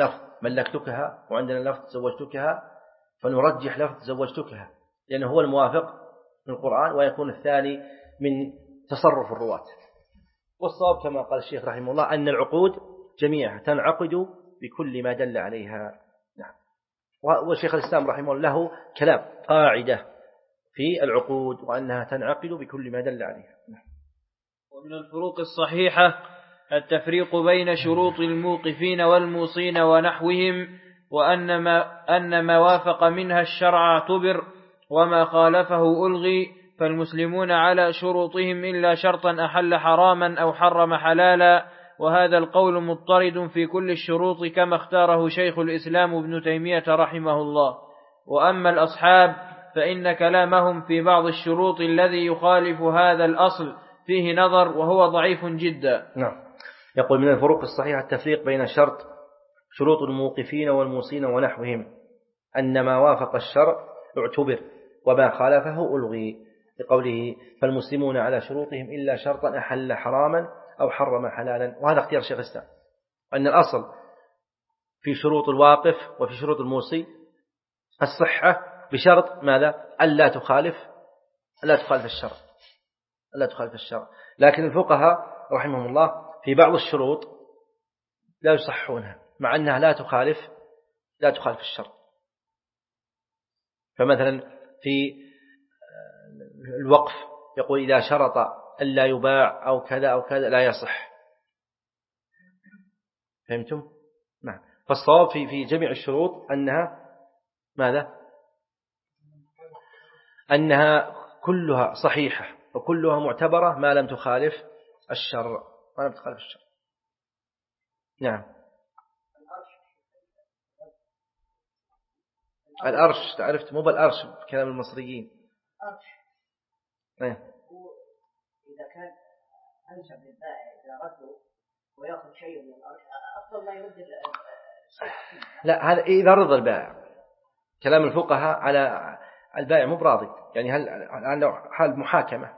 ملكتكها، وعندنا لفظ زوجتكها، فنرجح لفظ زوجتكها لأنه هو الموافق من القرآن، ويكون الثاني من تصرف الرواة. والصواب كما قال الشيخ رحمه الله أن العقود جميعها تنعقد بكل ما دل عليها. نعم. وشيخ الإسلام رحمه الله له كلام قاعدة في العقود وأنها تنعقد بكل ما دل عليها. نعم. ومن الفروق الصحيحة التفريق بين شروط الموقفين والموصين ونحوهم، وأن ما, أن ما وافق منها الشرع اعتبر وما خالفه ألغي، فالمسلمون على شروطهم إلا شرطا أحل حراما أو حرم حلالا، وهذا القول مضطرد في كل الشروط كما اختاره شيخ الإسلام ابن تيمية رحمه الله. وأما الأصحاب فإن كلامهم في بعض الشروط الذي يخالف هذا الأصل فيه نظر وهو ضعيف جدا. نعم. يقول من الفروق الصحيحة التفريق بين شرط شروط الموقفين والموصين ونحوهم، أن ما وافق الشرع اعتبر وما خالفه ألغي، لقوله فالمسلمون على شروطهم إلا شرطا أحل حراما أو حرم حلالا. وهذا اختيار شيخ الإسلام، أن الأصل في شروط الواقف وفي شروط الموصي الصحة بشرط ماذا؟ ألا تخالف ألا تخالف الشرع ألا تخالف الشرع. لكن الفقهاء رحمهم الله في بعض الشروط لا يصحونها مع أنها لا تخالف لا تخالف الشرع. فمثلا في الوقف يقول إذا شرط ألا يباع أو كذا أو كذا لا يصح. فهمتم؟ نعم. فالصواب في في جميع الشروط أنها ماذا؟ أنها كلها صحيحة وكلها معتبرة ما لم تخالف الشرع ما لم تخالف الشرع. نعم. الأرش تعرفت مو بالأرش بكلام المصريين. أرش. إيه. إذا كان أنسب للبائع إذا رده ويأخذ شيء من الأرش أفضل ما يرد. لا هذا إذا رضى البائع. كلام الفقهاء على البائع مو براضي، يعني هل عنده حال محاكمة.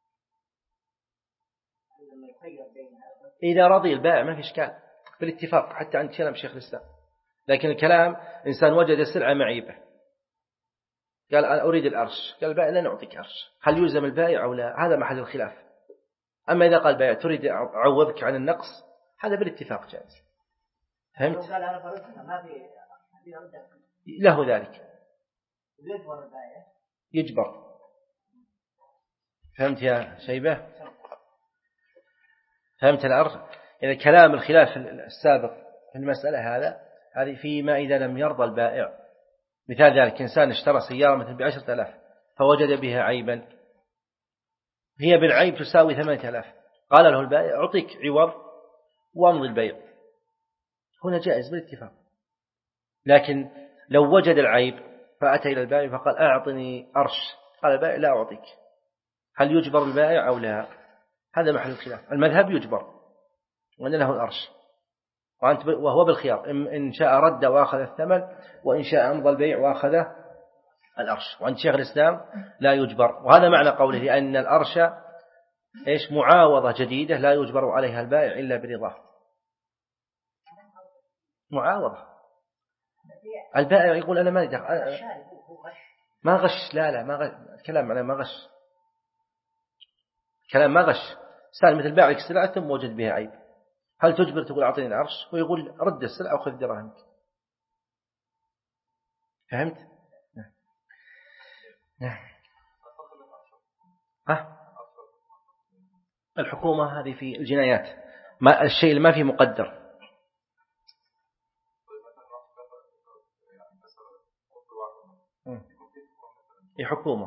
إذا رضي البائع ما في إشكال بالاتفاق حتى عند كلام شيخ الإسلام. لكن الكلام إنسان وجد السلعة معيبة قال أنا أريد الأرش، قال البائع لا نعطيك أرش، هل يلزم البائع أو لا؟ هذا محل الخلاف. أما إذا قال البائع تريد أعوضك عن النقص هذا بالاتفاق جائز. فهمت؟ قال أنا فرضنا ما في له ذلك يجبر البائع يجبر. فهمت يا شيبة؟ فهمت الأرض؟ إذا كلام الخلاف السابق في المسألة هذا هذه فيما إذا لم يرضى البائع. مثال ذلك إنسان اشترى سيارة مثل بعشرة آلاف فوجد بها عيبا، هي بالعيب تساوي ثمانية آلاف، قال له البائع أعطيك عوض وامضي البيع، هنا جائز بالاتفاق. لكن لو وجد العيب فأتى إلى البائع فقال أعطني أرش، قال البائع لا أعطيك، هل يجبر البائع أو لا؟ هذا محل الخلاف. المذهب يجبر وأن له الأرش وأنت وهو بالخيار، إن شاء رد وأخذ الثمن وإن شاء أمضى البيع وأخذ الأرش. وعند شيخ الإسلام لا يجبر، وهذا معنى قوله لأن الأرش إيش معاوضة جديدة لا يجبر عليها البائع إلا برضاه. معاوضة البائع يقول أنا ما دخل ما غش، لا لا ما غش، الكلام معناه ما غش، كلام ما غش. سال مثل باعك السلعة ثم وجد بها عيب، هل تجبر تقول أعطيني العرش ويقول رد السلعة وخذ دراهمك؟ فهمت؟ نعم. نعم. ها؟ الحكومة هذه في الجنايات، ما الشيء اللي ما فيه مقدر. الحكومة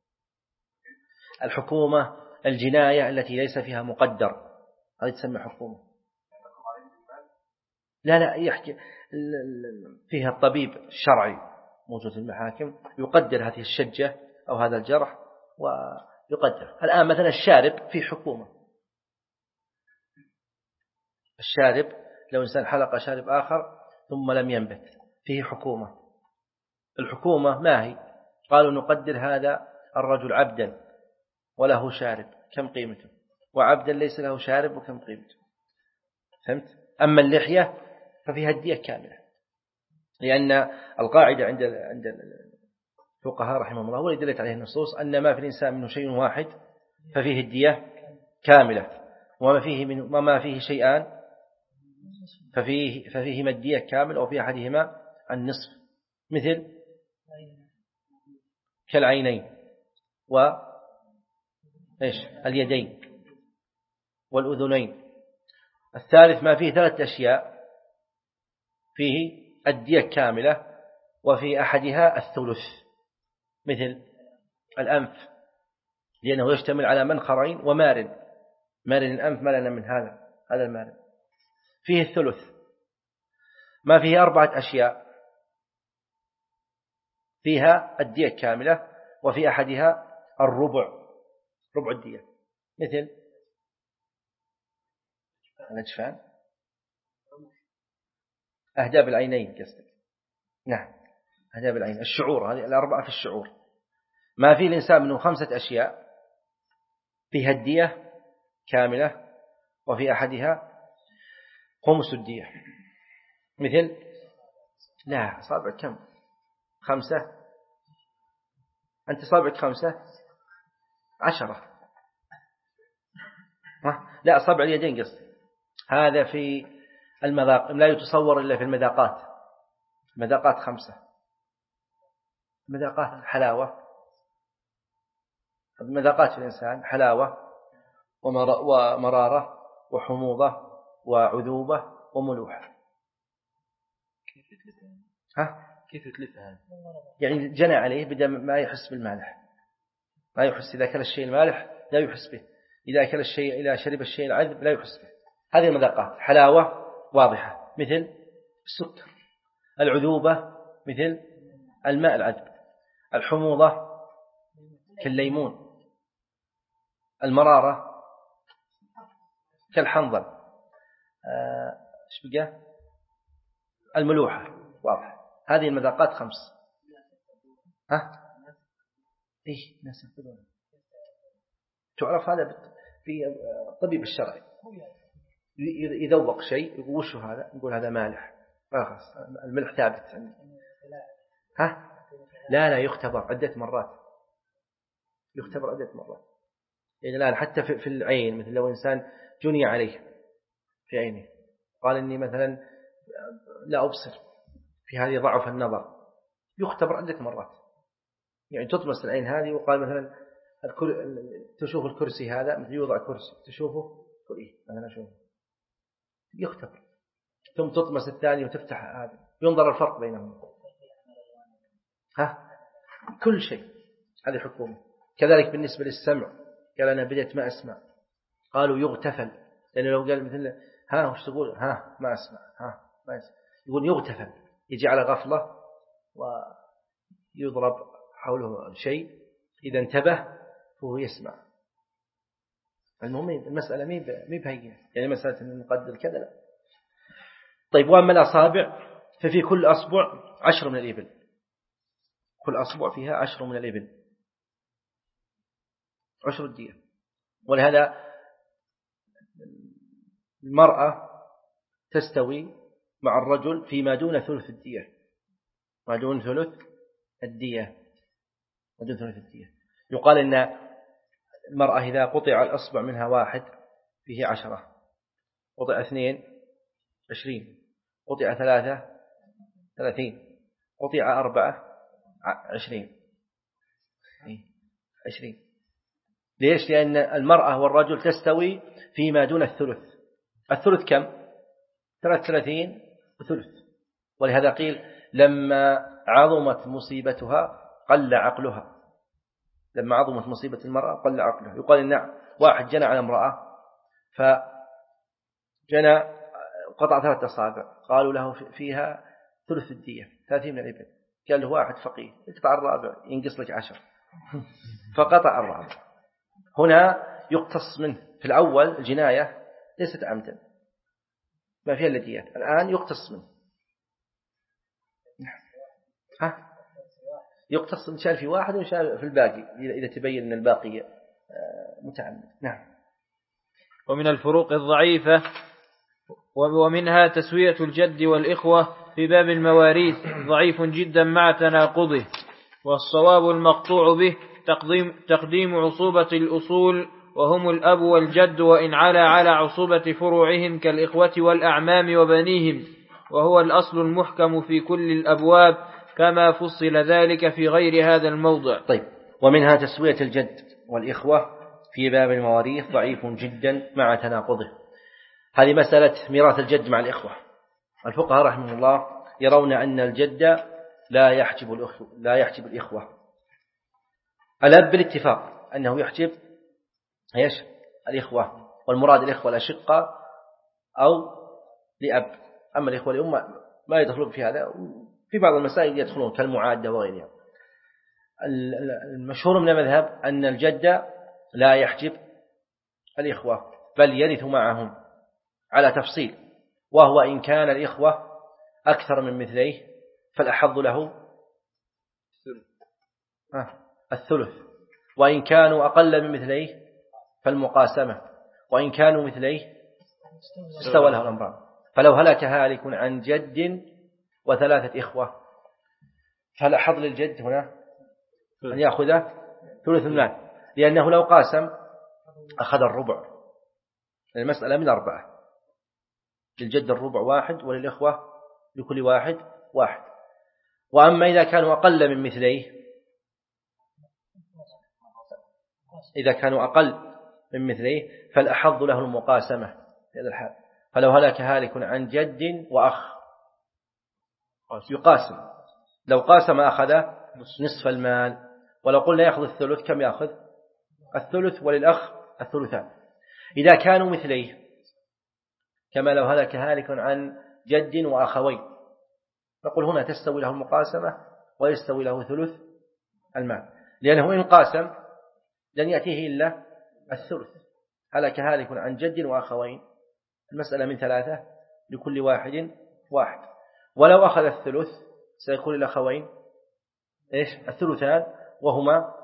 الحكومة الجناية التي ليس فيها مقدر هذه تسمى حكومة. لا لا يحكي فيها الطبيب الشرعي موجود في المحاكم يقدر هذه الشجة أو هذا الجرح ويقدر. الآن مثلا الشارب في حكومة، الشارب لو إنسان حلق شارب آخر ثم لم ينبت فيه حكومة. الحكومة ما هي؟ قالوا نقدر هذا الرجل عبدا وله شارب كم قيمته، وعبدا ليس له شارب وكم قيمته. فهمت؟ أما اللحية ففيها الدية كاملة، لأن القاعدة عند عند الفقهاء رحمهم الله والذي دلت عليه النصوص أن ما في الإنسان منه شيء واحد ففيه الدية كاملة، وما فيه من وما فيه شيئان ففيه ففيهما الدية كامل أو في أحدهما النصف، مثل كالعينين و إيش اليدين والأذنين. الثالث ما فيه ثلاث أشياء فيه الدية كاملة وفي أحدها الثلث، مثل الأنف لأنه يشتمل على منخرين ومارن، مارن الأنف ما لنا من هذا هذا المارن، فيه الثلث. ما فيه أربعة أشياء فيها الدية كاملة وفي أحدها الربع، ربع الدية، مثل الأجفان أهداب العينين قصدك. نعم أهداب العين، الشعور، هذه الأربعة في الشعور. ما في الإنسان منه خمسة أشياء فيها الدية كاملة وفي أحدها خمس الدية، مثل لا صابعك كم خمسة، أنت صابعك خمسة عشرة، لا صابع اليدين قصد، هذا في المذاق لا يتصور إلا في المذاقات، مذاقات خمسة، مذاقات حلاوة، مذاقات في الإنسان حلاوة ومرارة وحموضة وعذوبة وملوحة. كيف يتلفها؟ ها؟ كيف يتلفها؟ يعني جنى عليه بدأ ما يحس بالمالح، ما يحس إذا كل الشيء المالح لا يحس به، إذا كل الشيء إذا شرب الشيء العذب لا يحس به. هذه المذاقات، حلاوة واضحة مثل السكر، العذوبة مثل الماء العذب، الحموضة كالليمون، المرارة كالحنظل، ايش بقى الملوحة واضح. هذه المذاقات خمس. ها ايه ناس يقولون تعرف هذا في الطبيب الشرعي، يذوق شيء يقول وش هذا، يقول هذا مالح، خلاص الملح ثابت عندي. ها لا لا يختبر عدة مرات، يختبر عدة مرات. يعني الآن حتى في العين، مثل لو إنسان جني عليه في عينه قال إني مثلا لا أبصر، في هذه ضعف النظر، يختبر عدة مرات. يعني تطمس العين هذه وقال مثلا تشوف الكرسي هذا، مثل يوضع كرسي تشوفه تقول إيه أنا أشوفه، يختبر، ثم تطمس الثاني وتفتح هذا ينظر الفرق بينهم. ها كل شيء هذه حكومة. كذلك بالنسبة للسمع، قال أنا بدأت ما أسمع، قالوا يغتفل، لأنه لو قال مثل ها وش تقول ها ما أسمع ها ما أسمع، يقول يغتفل، يجي على غفلة ويضرب حوله شيء، إذا انتبه فهو يسمع. المهم المسألة مي بهية، يعني مسألة أن نقدر كذا لا. طيب وأما الأصابع ففي كل أصبع عشر من الإبل، كل أصبع فيها عشر من الإبل، عشر الدية. ولهذا المرأة تستوي مع الرجل فيما دون ثلث الدية، ما دون ثلث الدية، ما دون ثلث الدية. يقال إن المرأة إذا قطع الأصبع منها واحد فيه عشرة، قطع اثنين عشرين، قطع ثلاثة ثلاثين، قطع أربعة عشرين عشرين. ليش؟ لأن المرأة والرجل تستوي فيما دون الثلث. الثلث كم؟ ثلاث ثلاثين وثلث. ولهذا قيل لما عظمت مصيبتها قل عقلها، لما عظمت مصيبة المرأة قل عقلها. يقال إن واحد جنى على امرأة فجنى قطع ثلاثة أصابع، قالوا له فيها ثلث الدية ثلاثين من الإبل، قال له واحد فقيه اقطع الرابع ينقص لك عشر، فقطع الرابع. هنا يقتص منه، في الأول الجناية ليست عمدا ما فيها الديات، الآن يقتص منه. ها يقتص إن شاء في واحد وإن شاء في الباقي إذا تبين أن الباقي متعمد. نعم. ومن الفروق الضعيفة ومنها تسوية الجد والإخوة في باب المواريث ضعيف جدا مع تناقضه، والصواب المقطوع به تقديم, تقديم عصوبة الأصول وهم الأب والجد، وإن علا على عصوبة فروعهم كالإخوة والأعمام وبنيهم، وهو الأصل المحكم في كل الأبواب كما فصل ذلك في غير هذا الموضع. طيب، ومنها تسوية الجد والإخوة في باب المواريث ضعيف جدا مع تناقضه. هذه مسألة ميراث الجد مع الإخوة. الفقهاء رحمه الله يرون أن الجد لا يحجب الأخوة لا يحجب الإخوة. الأب بالاتفاق أنه يحجب ايش الإخوة، والمراد الإخوة الأشقة أو لأب. أما الإخوة لأم ما يدخلون في هذا، في بعض المسائل يدخلون كالمعادة وغيرها. المشهور من المذهب أن الجد لا يحجب الإخوة بل يرث معهم على تفصيل، وهو إن كان الإخوة أكثر من مثليه فالأحظ له الثلث، وإن كانوا أقل من مثليه فالمقاسمة، وإن كانوا مثليه استوى له الأمران. فلو هلك هالك عن جد وثلاثة إخوة فالأحظ للجد هنا أن يأخذ ثلث المال، لأنه لو قاسم أخذ الربع. المسألة من أربعة، للجد الربع واحد وللإخوة لكل واحد واحد. وأما إذا كانوا أقل من مثليه إذا كانوا أقل من مثليه فالأحظ له المقاسمة في هذا الحال. فلو هلك هالك عن جد وأخ يقاسم، لو قاسم أخذ نصف المال، ولو قلنا يأخذ الثلث كم يأخذ؟ الثلث وللأخ الثلثان. إذا كانوا مثليه كما لو هلك هالك عن جد وأخوين نقول هنا تستوي له المقاسمة ويستوي له ثلث المال، لأنه إن قاسم لن يأتيه إلا الثلث. هلك هالك عن جد وأخوين، المسألة من ثلاثة لكل واحد واحد، ولو أخذ الثلث سيكون الأخوين إيش الثلثان وهما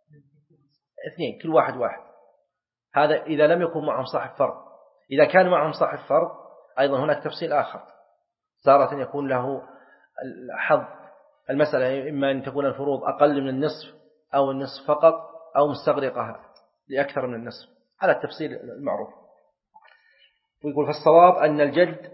اثنين كل واحد واحد. هذا إذا لم يكن معهم صاحب فرض. إذا كان معهم صاحب فرض أيضا هناك تفصيل آخر، تارة يكون له الحظ. المسألة إما أن تكون الفروض أقل من النصف أو النصف فقط أو مستغرقها لأكثر من النصف، على التفصيل المعروف. ويقول فالصواب أن الجد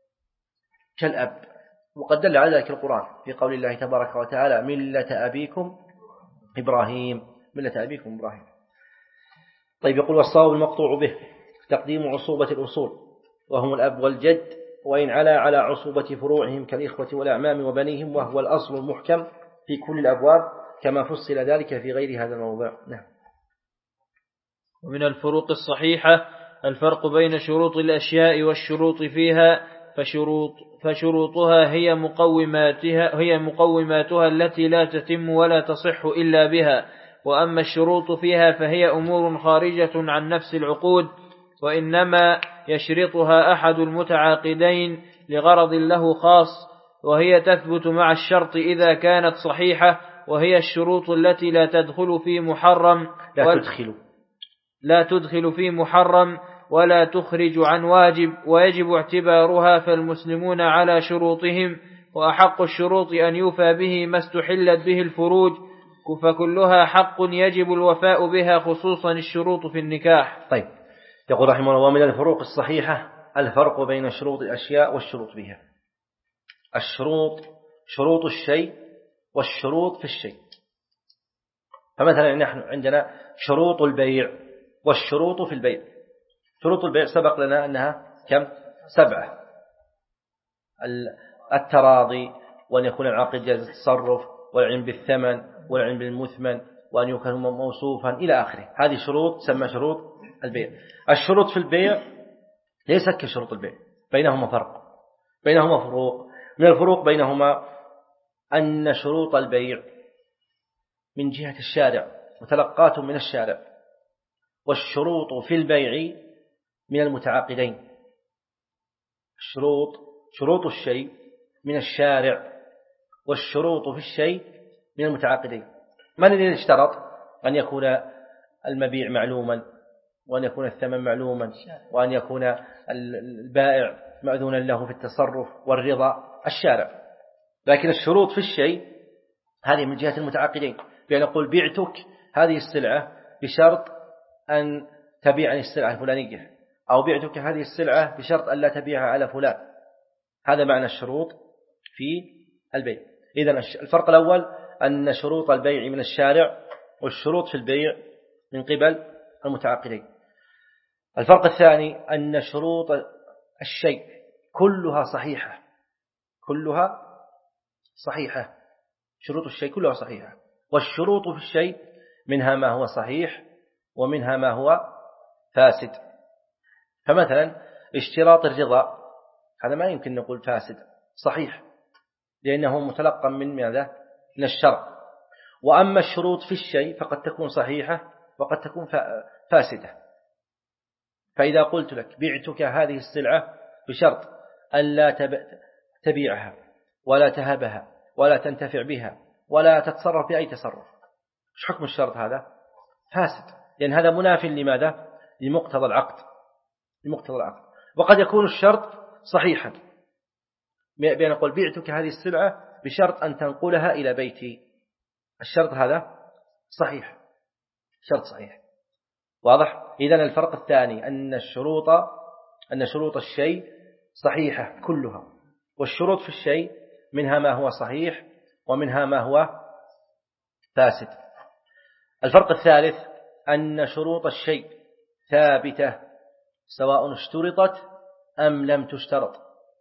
كالأب، وقد دل على ذلك القرآن في قول الله تبارك وتعالى ملة أبيكم إبراهيم، ملة أبيكم إبراهيم. طيب، يقول والصواب المقطوع به تقديم عصوبة الأصول وهم الأب والجد، وإن علا على عصوبة فروعهم كالإخوة والأعمام وبنيهم، وهو الأصل المحكم في كل الأبواب كما فصل ذلك في غير هذا الموضع. نعم. ومن الفروق الصحيحة الفرق بين شروط الأشياء والشروط فيها، فشروط فشروطها هي مقوماتها هي مقوماتها التي لا تتم ولا تصح إلا بها، وأما الشروط فيها فهي أمور خارجة عن نفس العقود، وإنما يشرطها أحد المتعاقدين لغرض له خاص، وهي تثبت مع الشرط إذا كانت صحيحة، وهي الشروط التي لا تدخل في محرم لا تدخل لا تدخل في محرم ولا تخرج عن واجب، ويجب اعتبارها، فالمسلمون على شروطهم، وأحق الشروط أن يوفى به ما استحلت به الفروج، فكلها حق يجب الوفاء بها، خصوصا الشروط في النكاح. طيب، يقول رحمه الله ومن الفروق الصحيحة الفرق بين شروط الأشياء والشروط بها. الشروط شروط الشيء والشروط في الشيء. فمثلا نحن عندنا شروط البيع والشروط في البيع. شروط البيع سبق لنا أنها كم؟ سبعة: التراضي، وأن يكون العقد جاز التصرف، والعلم بالثمن، والعلم بالمثمن، وأن يكون موصوفا إلى آخره. هذه شروط تسمى شروط البيع. الشروط في البيع ليست كشروط البيع، بينهما فرق، بينهما فروق. من الفروق بينهما أن شروط البيع من جهة الشارع متلقاة من الشارع، والشروط في البيع من المتعاقدين. الشروط شروط الشيء من الشارع، والشروط في الشيء من المتعاقدين. من الذي اشترط أن يكون المبيع معلوما، وأن يكون الثمن معلوما، وأن يكون البائع مأذونا له في التصرف والرضا؟ الشارع. لكن الشروط في الشيء هذه من جهة المتعاقدين، بأن نقول بعتك هذه السلعة بشرط أن تبيعني السلعة الفلانية، أو بعتك هذه السلعة بشرط أن لا تبيعها على فلان. هذا معنى الشروط في البيع. إذن الفرق الأول أن شروط البيع من الشارع، والشروط في البيع من قبل المتعاقدين. الفرق الثاني أن شروط الشيء كلها صحيحة، كلها صحيحة، شروط الشيء كلها صحيحة. والشروط في الشيء منها ما هو صحيح ومنها ما هو فاسد. فمثلا اشتراط الرضا هذا ما يمكن نقول فاسد، صحيح، لأنه متلقى من ماذا؟ من الشرع. وأما الشروط في الشيء فقد تكون صحيحة وقد تكون فاسدة. فإذا قلت لك بعتك هذه السلعة بشرط ألا تبيعها ولا تهبها ولا تنتفع بها ولا تتصرف بأي تصرف، ايش حكم الشرط هذا؟ فاسد، لأن هذا مناف لماذا؟ لمقتضى العقد، لمقتضى العقد. وقد يكون الشرط صحيحا، بأن نقول بعتك هذه السلعة بشرط أن تنقلها إلى بيتي، الشرط هذا صحيح، شرط صحيح، واضح؟ إذن الفرق الثاني أن الشروط أن شروط الشيء صحيحة كلها، والشروط في الشيء منها ما هو صحيح ومنها ما هو فاسد. الفرق الثالث أن شروط الشيء ثابتة سواء اشترطت أم لم تشترط،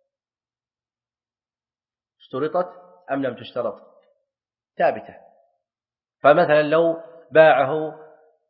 اشترطت أم لم تشترط ثابتة. فمثلا لو باعه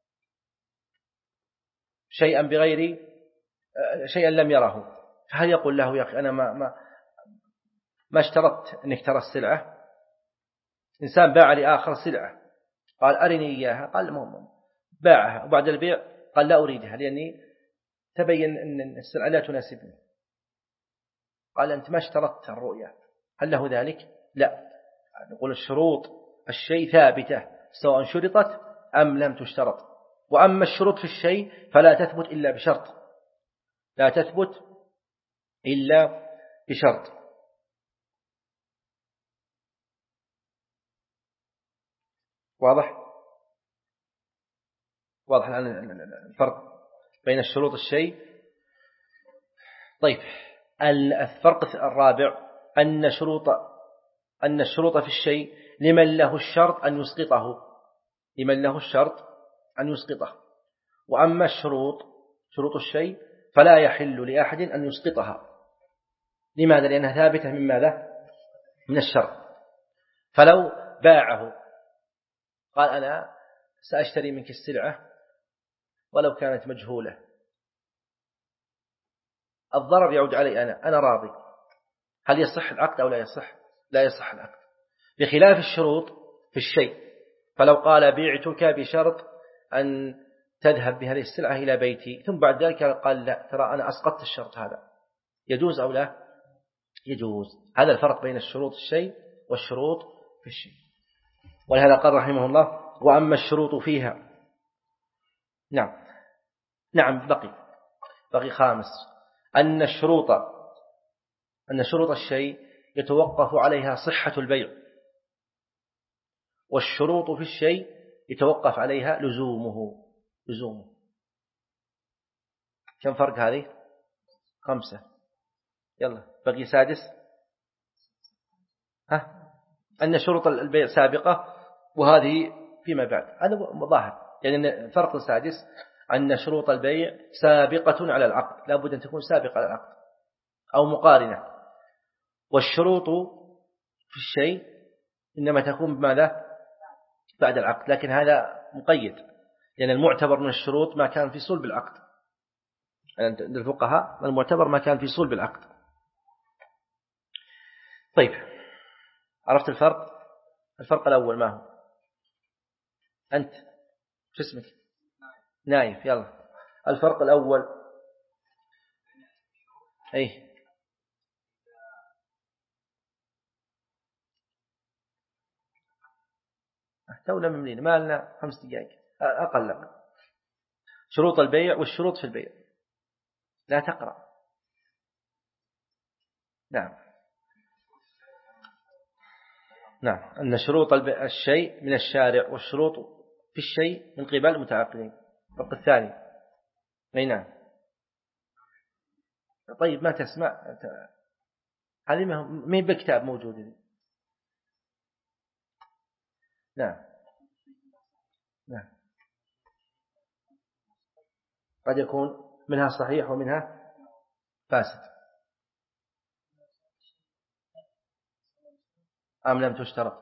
شيئا بغير شيئا لم يره، فهل يقول له يا أخي أنا ما ما ما اشترطت أنك ترى السلعة؟ إنسان باع لآخر سلعة قال أرني إياها، قال مهم، باعها وبعد البيع قال لا أريدها لأني تبين أن السلعة لا تناسبني، قال أنت ما اشترطت الرؤية، هل له ذلك؟ لا، نقول الشروط الشيء ثابتة سواء شرطت أم لم تشترط. وأما الشروط في الشيء فلا تثبت إلا بشرط، لا تثبت إلا بشرط. واضح؟ واضح الآن الفرق بين الشروط الشيء. طيب الفرق الرابع أن شروط أن الشروط في الشيء لمن له الشرط أن يسقطه، لمن له الشرط أن يسقطه. وأما الشروط شروط الشيء فلا يحل لأحد أن يسقطها. لماذا؟ لأنها ثابتة من ماذا؟ من الشرط. فلو باعه قال أنا سأشتري منك السلعة ولو كانت مجهولة، الضرر يعود علي أنا، أنا راضي، هل يصح العقد أو لا يصح؟ لا يصح العقد. بخلاف الشروط في الشيء، فلو قال بعتك بشرط أن تذهب بهذه السلعة إلى بيتي، ثم بعد ذلك قال لا ترى أنا أسقطت الشرط هذا، يجوز أو لا؟ يجوز. هذا الفرق بين الشروط الشيء والشروط في الشيء. ولهذا قال رحمه الله وأما الشروط فيها. نعم نعم بقي بقي خامس أن الشروط أن شروط الشيء يتوقف عليها صحة البيع، والشروط في الشيء يتوقف عليها لزومه لزومه. كم فرق هذه؟ خمسة. يلا بقي سادس. ها أن شروط البيع سابقة وهذه فيما بعد، هذا ظاهر. يعني الفرق السادس أن شروط البيع سابقة على العقد، لا بد أن تكون سابقة على العقد أو مقارنة. والشروط في الشيء إنما تكون بماذا؟ بعد العقد، لكن هذا مقيد، لأن يعني المعتبر من الشروط ما كان في صلب العقد. عند يعني الفقهاء المعتبر ما كان في صلب العقد. طيب عرفت الفرق؟ الفرق الأول ما هو؟ أنت شو اسمك؟ نايف. يلا الفرق الأول أي تونا مملين ما لنا خمس دقائق أقل. شروط البيع والشروط في البيع. لا تقرأ. نعم نعم أن شروط الشيء من الشارع والشروط في الشيء من قبل المتعاقدين. الفرق الثاني أي نعم. طيب ما تسمع هذه ما هي بكتاب موجود. نعم نعم قد يكون منها صحيح ومنها فاسد أم لم تشترط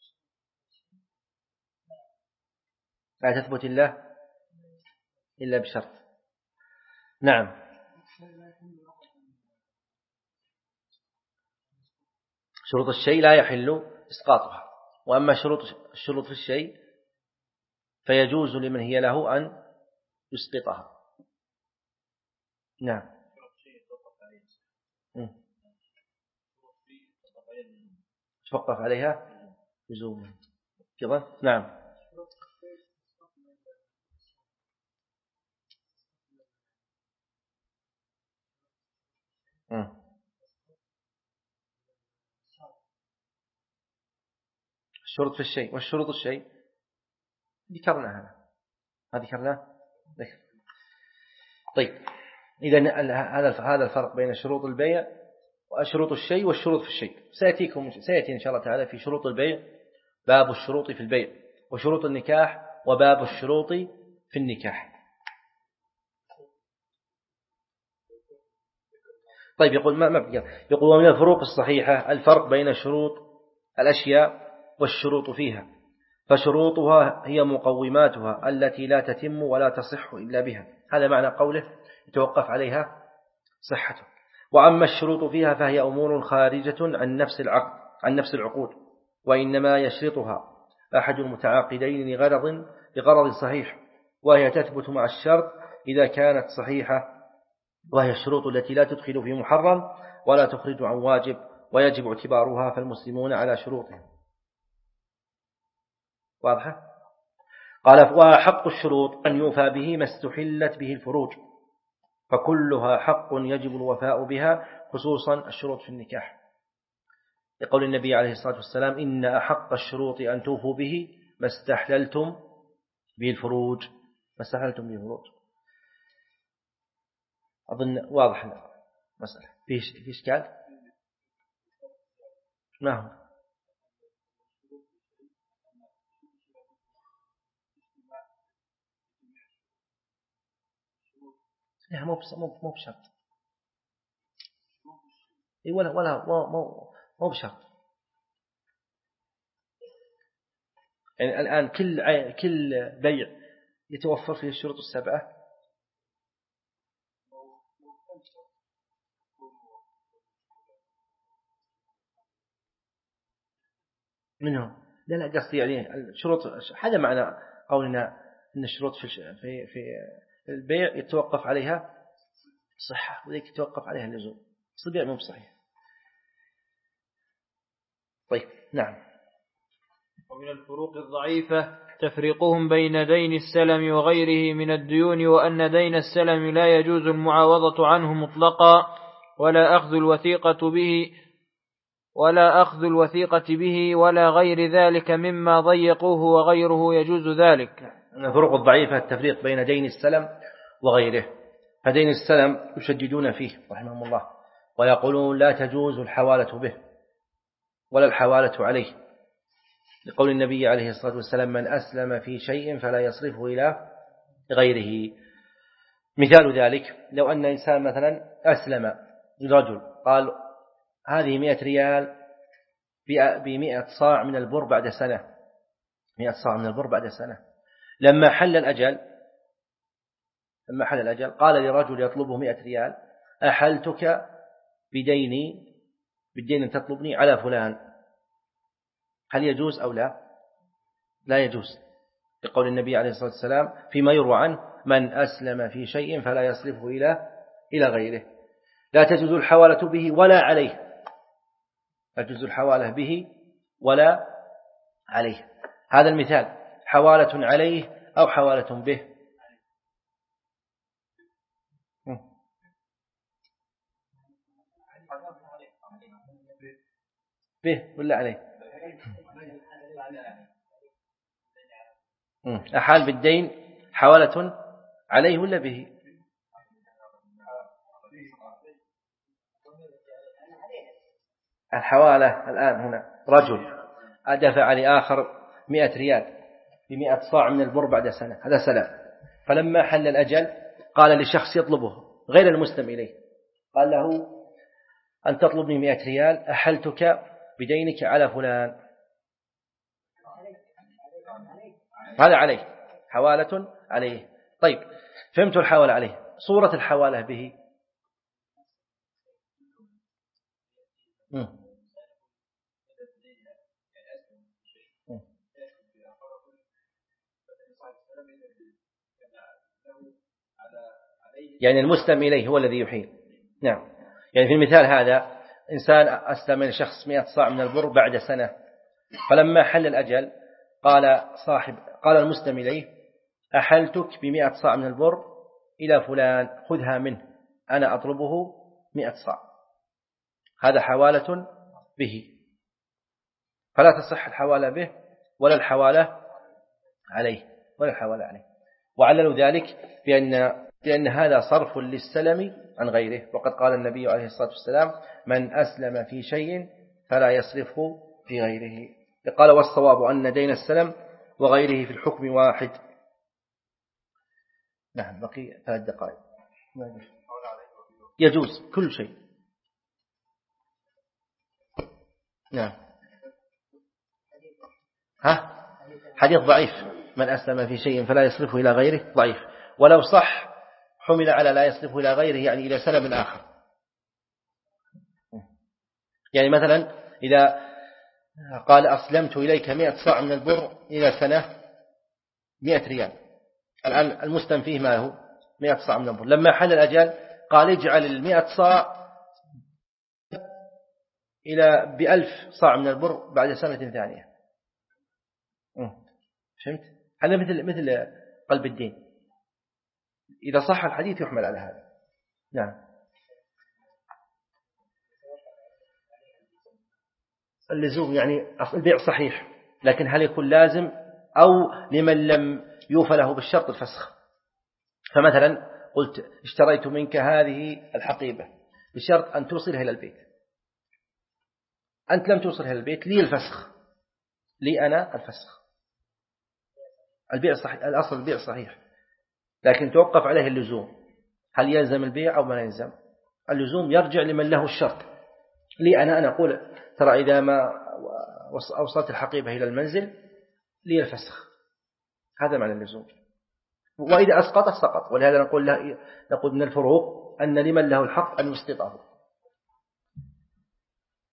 لا تثبت الله إلا بشرط. نعم شروط الشيء لا يحل إسقاطها، وأما شروط الشروط في الشيء فيجوز لمن هي له أن يسقطها. نعم توقف عليها لزوم كذا. نعم الشروط في الشيء والشروط الشيء ذكرنا هذا هذا ذكرناه. طيب إذا هذا هذا الفرق بين شروط البيع وشروط الشيء والشروط في الشيء. سيأتيكم سيأتي إن شاء الله تعالى في شروط البيع باب الشروط في البيع، وشروط النكاح وباب الشروط في النكاح. طيب يقول ما ما يقول ومن الفروق الصحيحة الفرق بين شروط الأشياء والشروط فيها، فشروطها هي مقوماتها التي لا تتم ولا تصح إلا بها. هذا معنى قوله يتوقف عليها صحته. وأما الشروط فيها فهي أمور خارجة عن نفس العقد عن نفس العقود، وإنما يشرطها أحد المتعاقدين لغرض لغرض صحيح، وهي تثبت مع الشرط إذا كانت صحيحة، وهي الشروط التي لا تدخل في محرم ولا تخرج عن واجب، ويجب اعتبارها فالمسلمون على شروطهم. واضحة؟ قال وحق الشروط أن يوفى به ما استحلت به الفروج، فكلها حق يجب الوفاء بها، خصوصا الشروط في النكاح، لقول النبي عليه الصلاة والسلام إن أحق الشروط أن توفوا به ما استحللتم به الفروج ما استحللتم به الفروج. أظن واضح المسألة. في في إشكال؟ ما هو؟ لا مو مو مو بشرط. إيه ولا ولا مو مو بشرط. يعني الآن كل كل بيع يتوفر فيه الشروط السبعة. منهم لا لا قصدي يعني الشروط هذا معنى قولنا أن الشروط في في في البيع يتوقف عليها صحة وذيك يتوقف عليها اللزوم. البيع مو بصحيح. طيب نعم. ومن الفروق الضعيفة تفريقهم بين دين السلم وغيره من الديون، وأن دين السلم لا يجوز المعاوضة عنه مطلقا، ولا أخذ الوثيقة به ولا أخذ الوثيقة به ولا غير ذلك مما ضيقوه، وغيره يجوز ذلك. من الفروق الضعيفة التفريق بين دين السلم وغيره. فدين السلم يشددون فيه رحمهم الله ويقولون لا تجوز الحوالة به ولا الحوالة عليه، لقول النبي عليه الصلاة والسلام من أسلم في شيء فلا يصرفه إلى غيره. مثال ذلك لو أن إنسان مثلا أسلم رجل قال هذه مئة ريال بمئة صاع من البر بعد سنة، مئة صاع من البر بعد سنة. لما حل الأجل لما حل الأجل قال لرجل يطلبه مئة ريال أحلتك بديني بالدين أن تطلبني على فلان، هل يجوز أو لا؟ لا يجوز، لقول النبي عليه الصلاة والسلام فيما يروى عنه من أسلم في شيء فلا يصرفه إلى إلى غيره. لا تجوز الحوالة به ولا عليه، لا تجوز الحوالة به ولا عليه. هذا المثال حوالة عليه أو حوالة به. به ولا عليه؟ أحال بالدين حوالة عليه ولا به؟ الحوالة الآن هنا رجل أدفع لآخر مئة ريال بمئة صاع من البر بعد سنة، هذا سلام. فلما حل الأجل قال لشخص يطلبه غير المسلم إليه، قال له أن تطلبني مئة ريال أحلتك بدينك على فلان، هذا عليه حوالة عليه. طيب فهمت الحوالة عليه. صورة الحوالة به م. م. يعني المسلم إليه هو الذي يحيل. نعم، يعني في المثال هذا إنسان أسلم من شخص مئة صاع من البر بعد سنة، فلما حل الأجل قال صاحب قال المسلم إليه أحلتك بمئة صاع من البر إلى فلان خذها منه، أنا أطلبه مئة صاع، هذا حوالة به، فلا تصح الحوالة به ولا الحوالة عليه ولا الحوالة عليه. وعللوا ذلك بأن لأن هذا صرف للسلم عن غيره، وقد قال النبي عليه الصلاة والسلام من أسلم في شيء فلا يصرفه في غيره. قال والصواب أن دين السلم وغيره في الحكم واحد. نعم، بقي ثلاث دقائق. يجوز كل شيء. نعم. ها حديث ضعيف من أسلم في شيء فلا يصرفه إلى غيره ضعيف، ولو صح حمل على لا يصرفه إلى غيره، يعني إلى سلم آخر. يعني مثلا إذا قال أسلمت إليك مئة صاع من البر إلى سنة مئة ريال، الآن المسلم فيه ما هو مئة صاع من البر، لما حل الأجل قال اجعل المئة صاع إلى بألف صاع من البر بعد سنة ثانية. فهمت؟ هذا مثل مثل قلب الدين، إذا صح الحديث يحمل على هذا. نعم. اللزوم يعني البيع صحيح، لكن هل يكون لازم أو لمن لم يوفى له بالشرط الفسخ؟ فمثلا قلت اشتريت منك هذه الحقيبة بشرط أن توصلها إلى البيت، أنت لم توصلها إلى البيت، لي الفسخ، لي أنا الفسخ. البيع صحيح، الأصل البيع صحيح، لكن توقف عليه اللزوم، هل يلزم البيع أو ما يلزم؟ اللزوم يرجع لمن له الشرط. لي أنا أنا أقول ترى إذا ما أوصلت الحقيبة إلى المنزل لي الفسخ، هذا معنى اللزوم. وإذا أسقط سقط، ولهذا نقول له نقول من الفروق أن لمن له الحق أن يسقطه.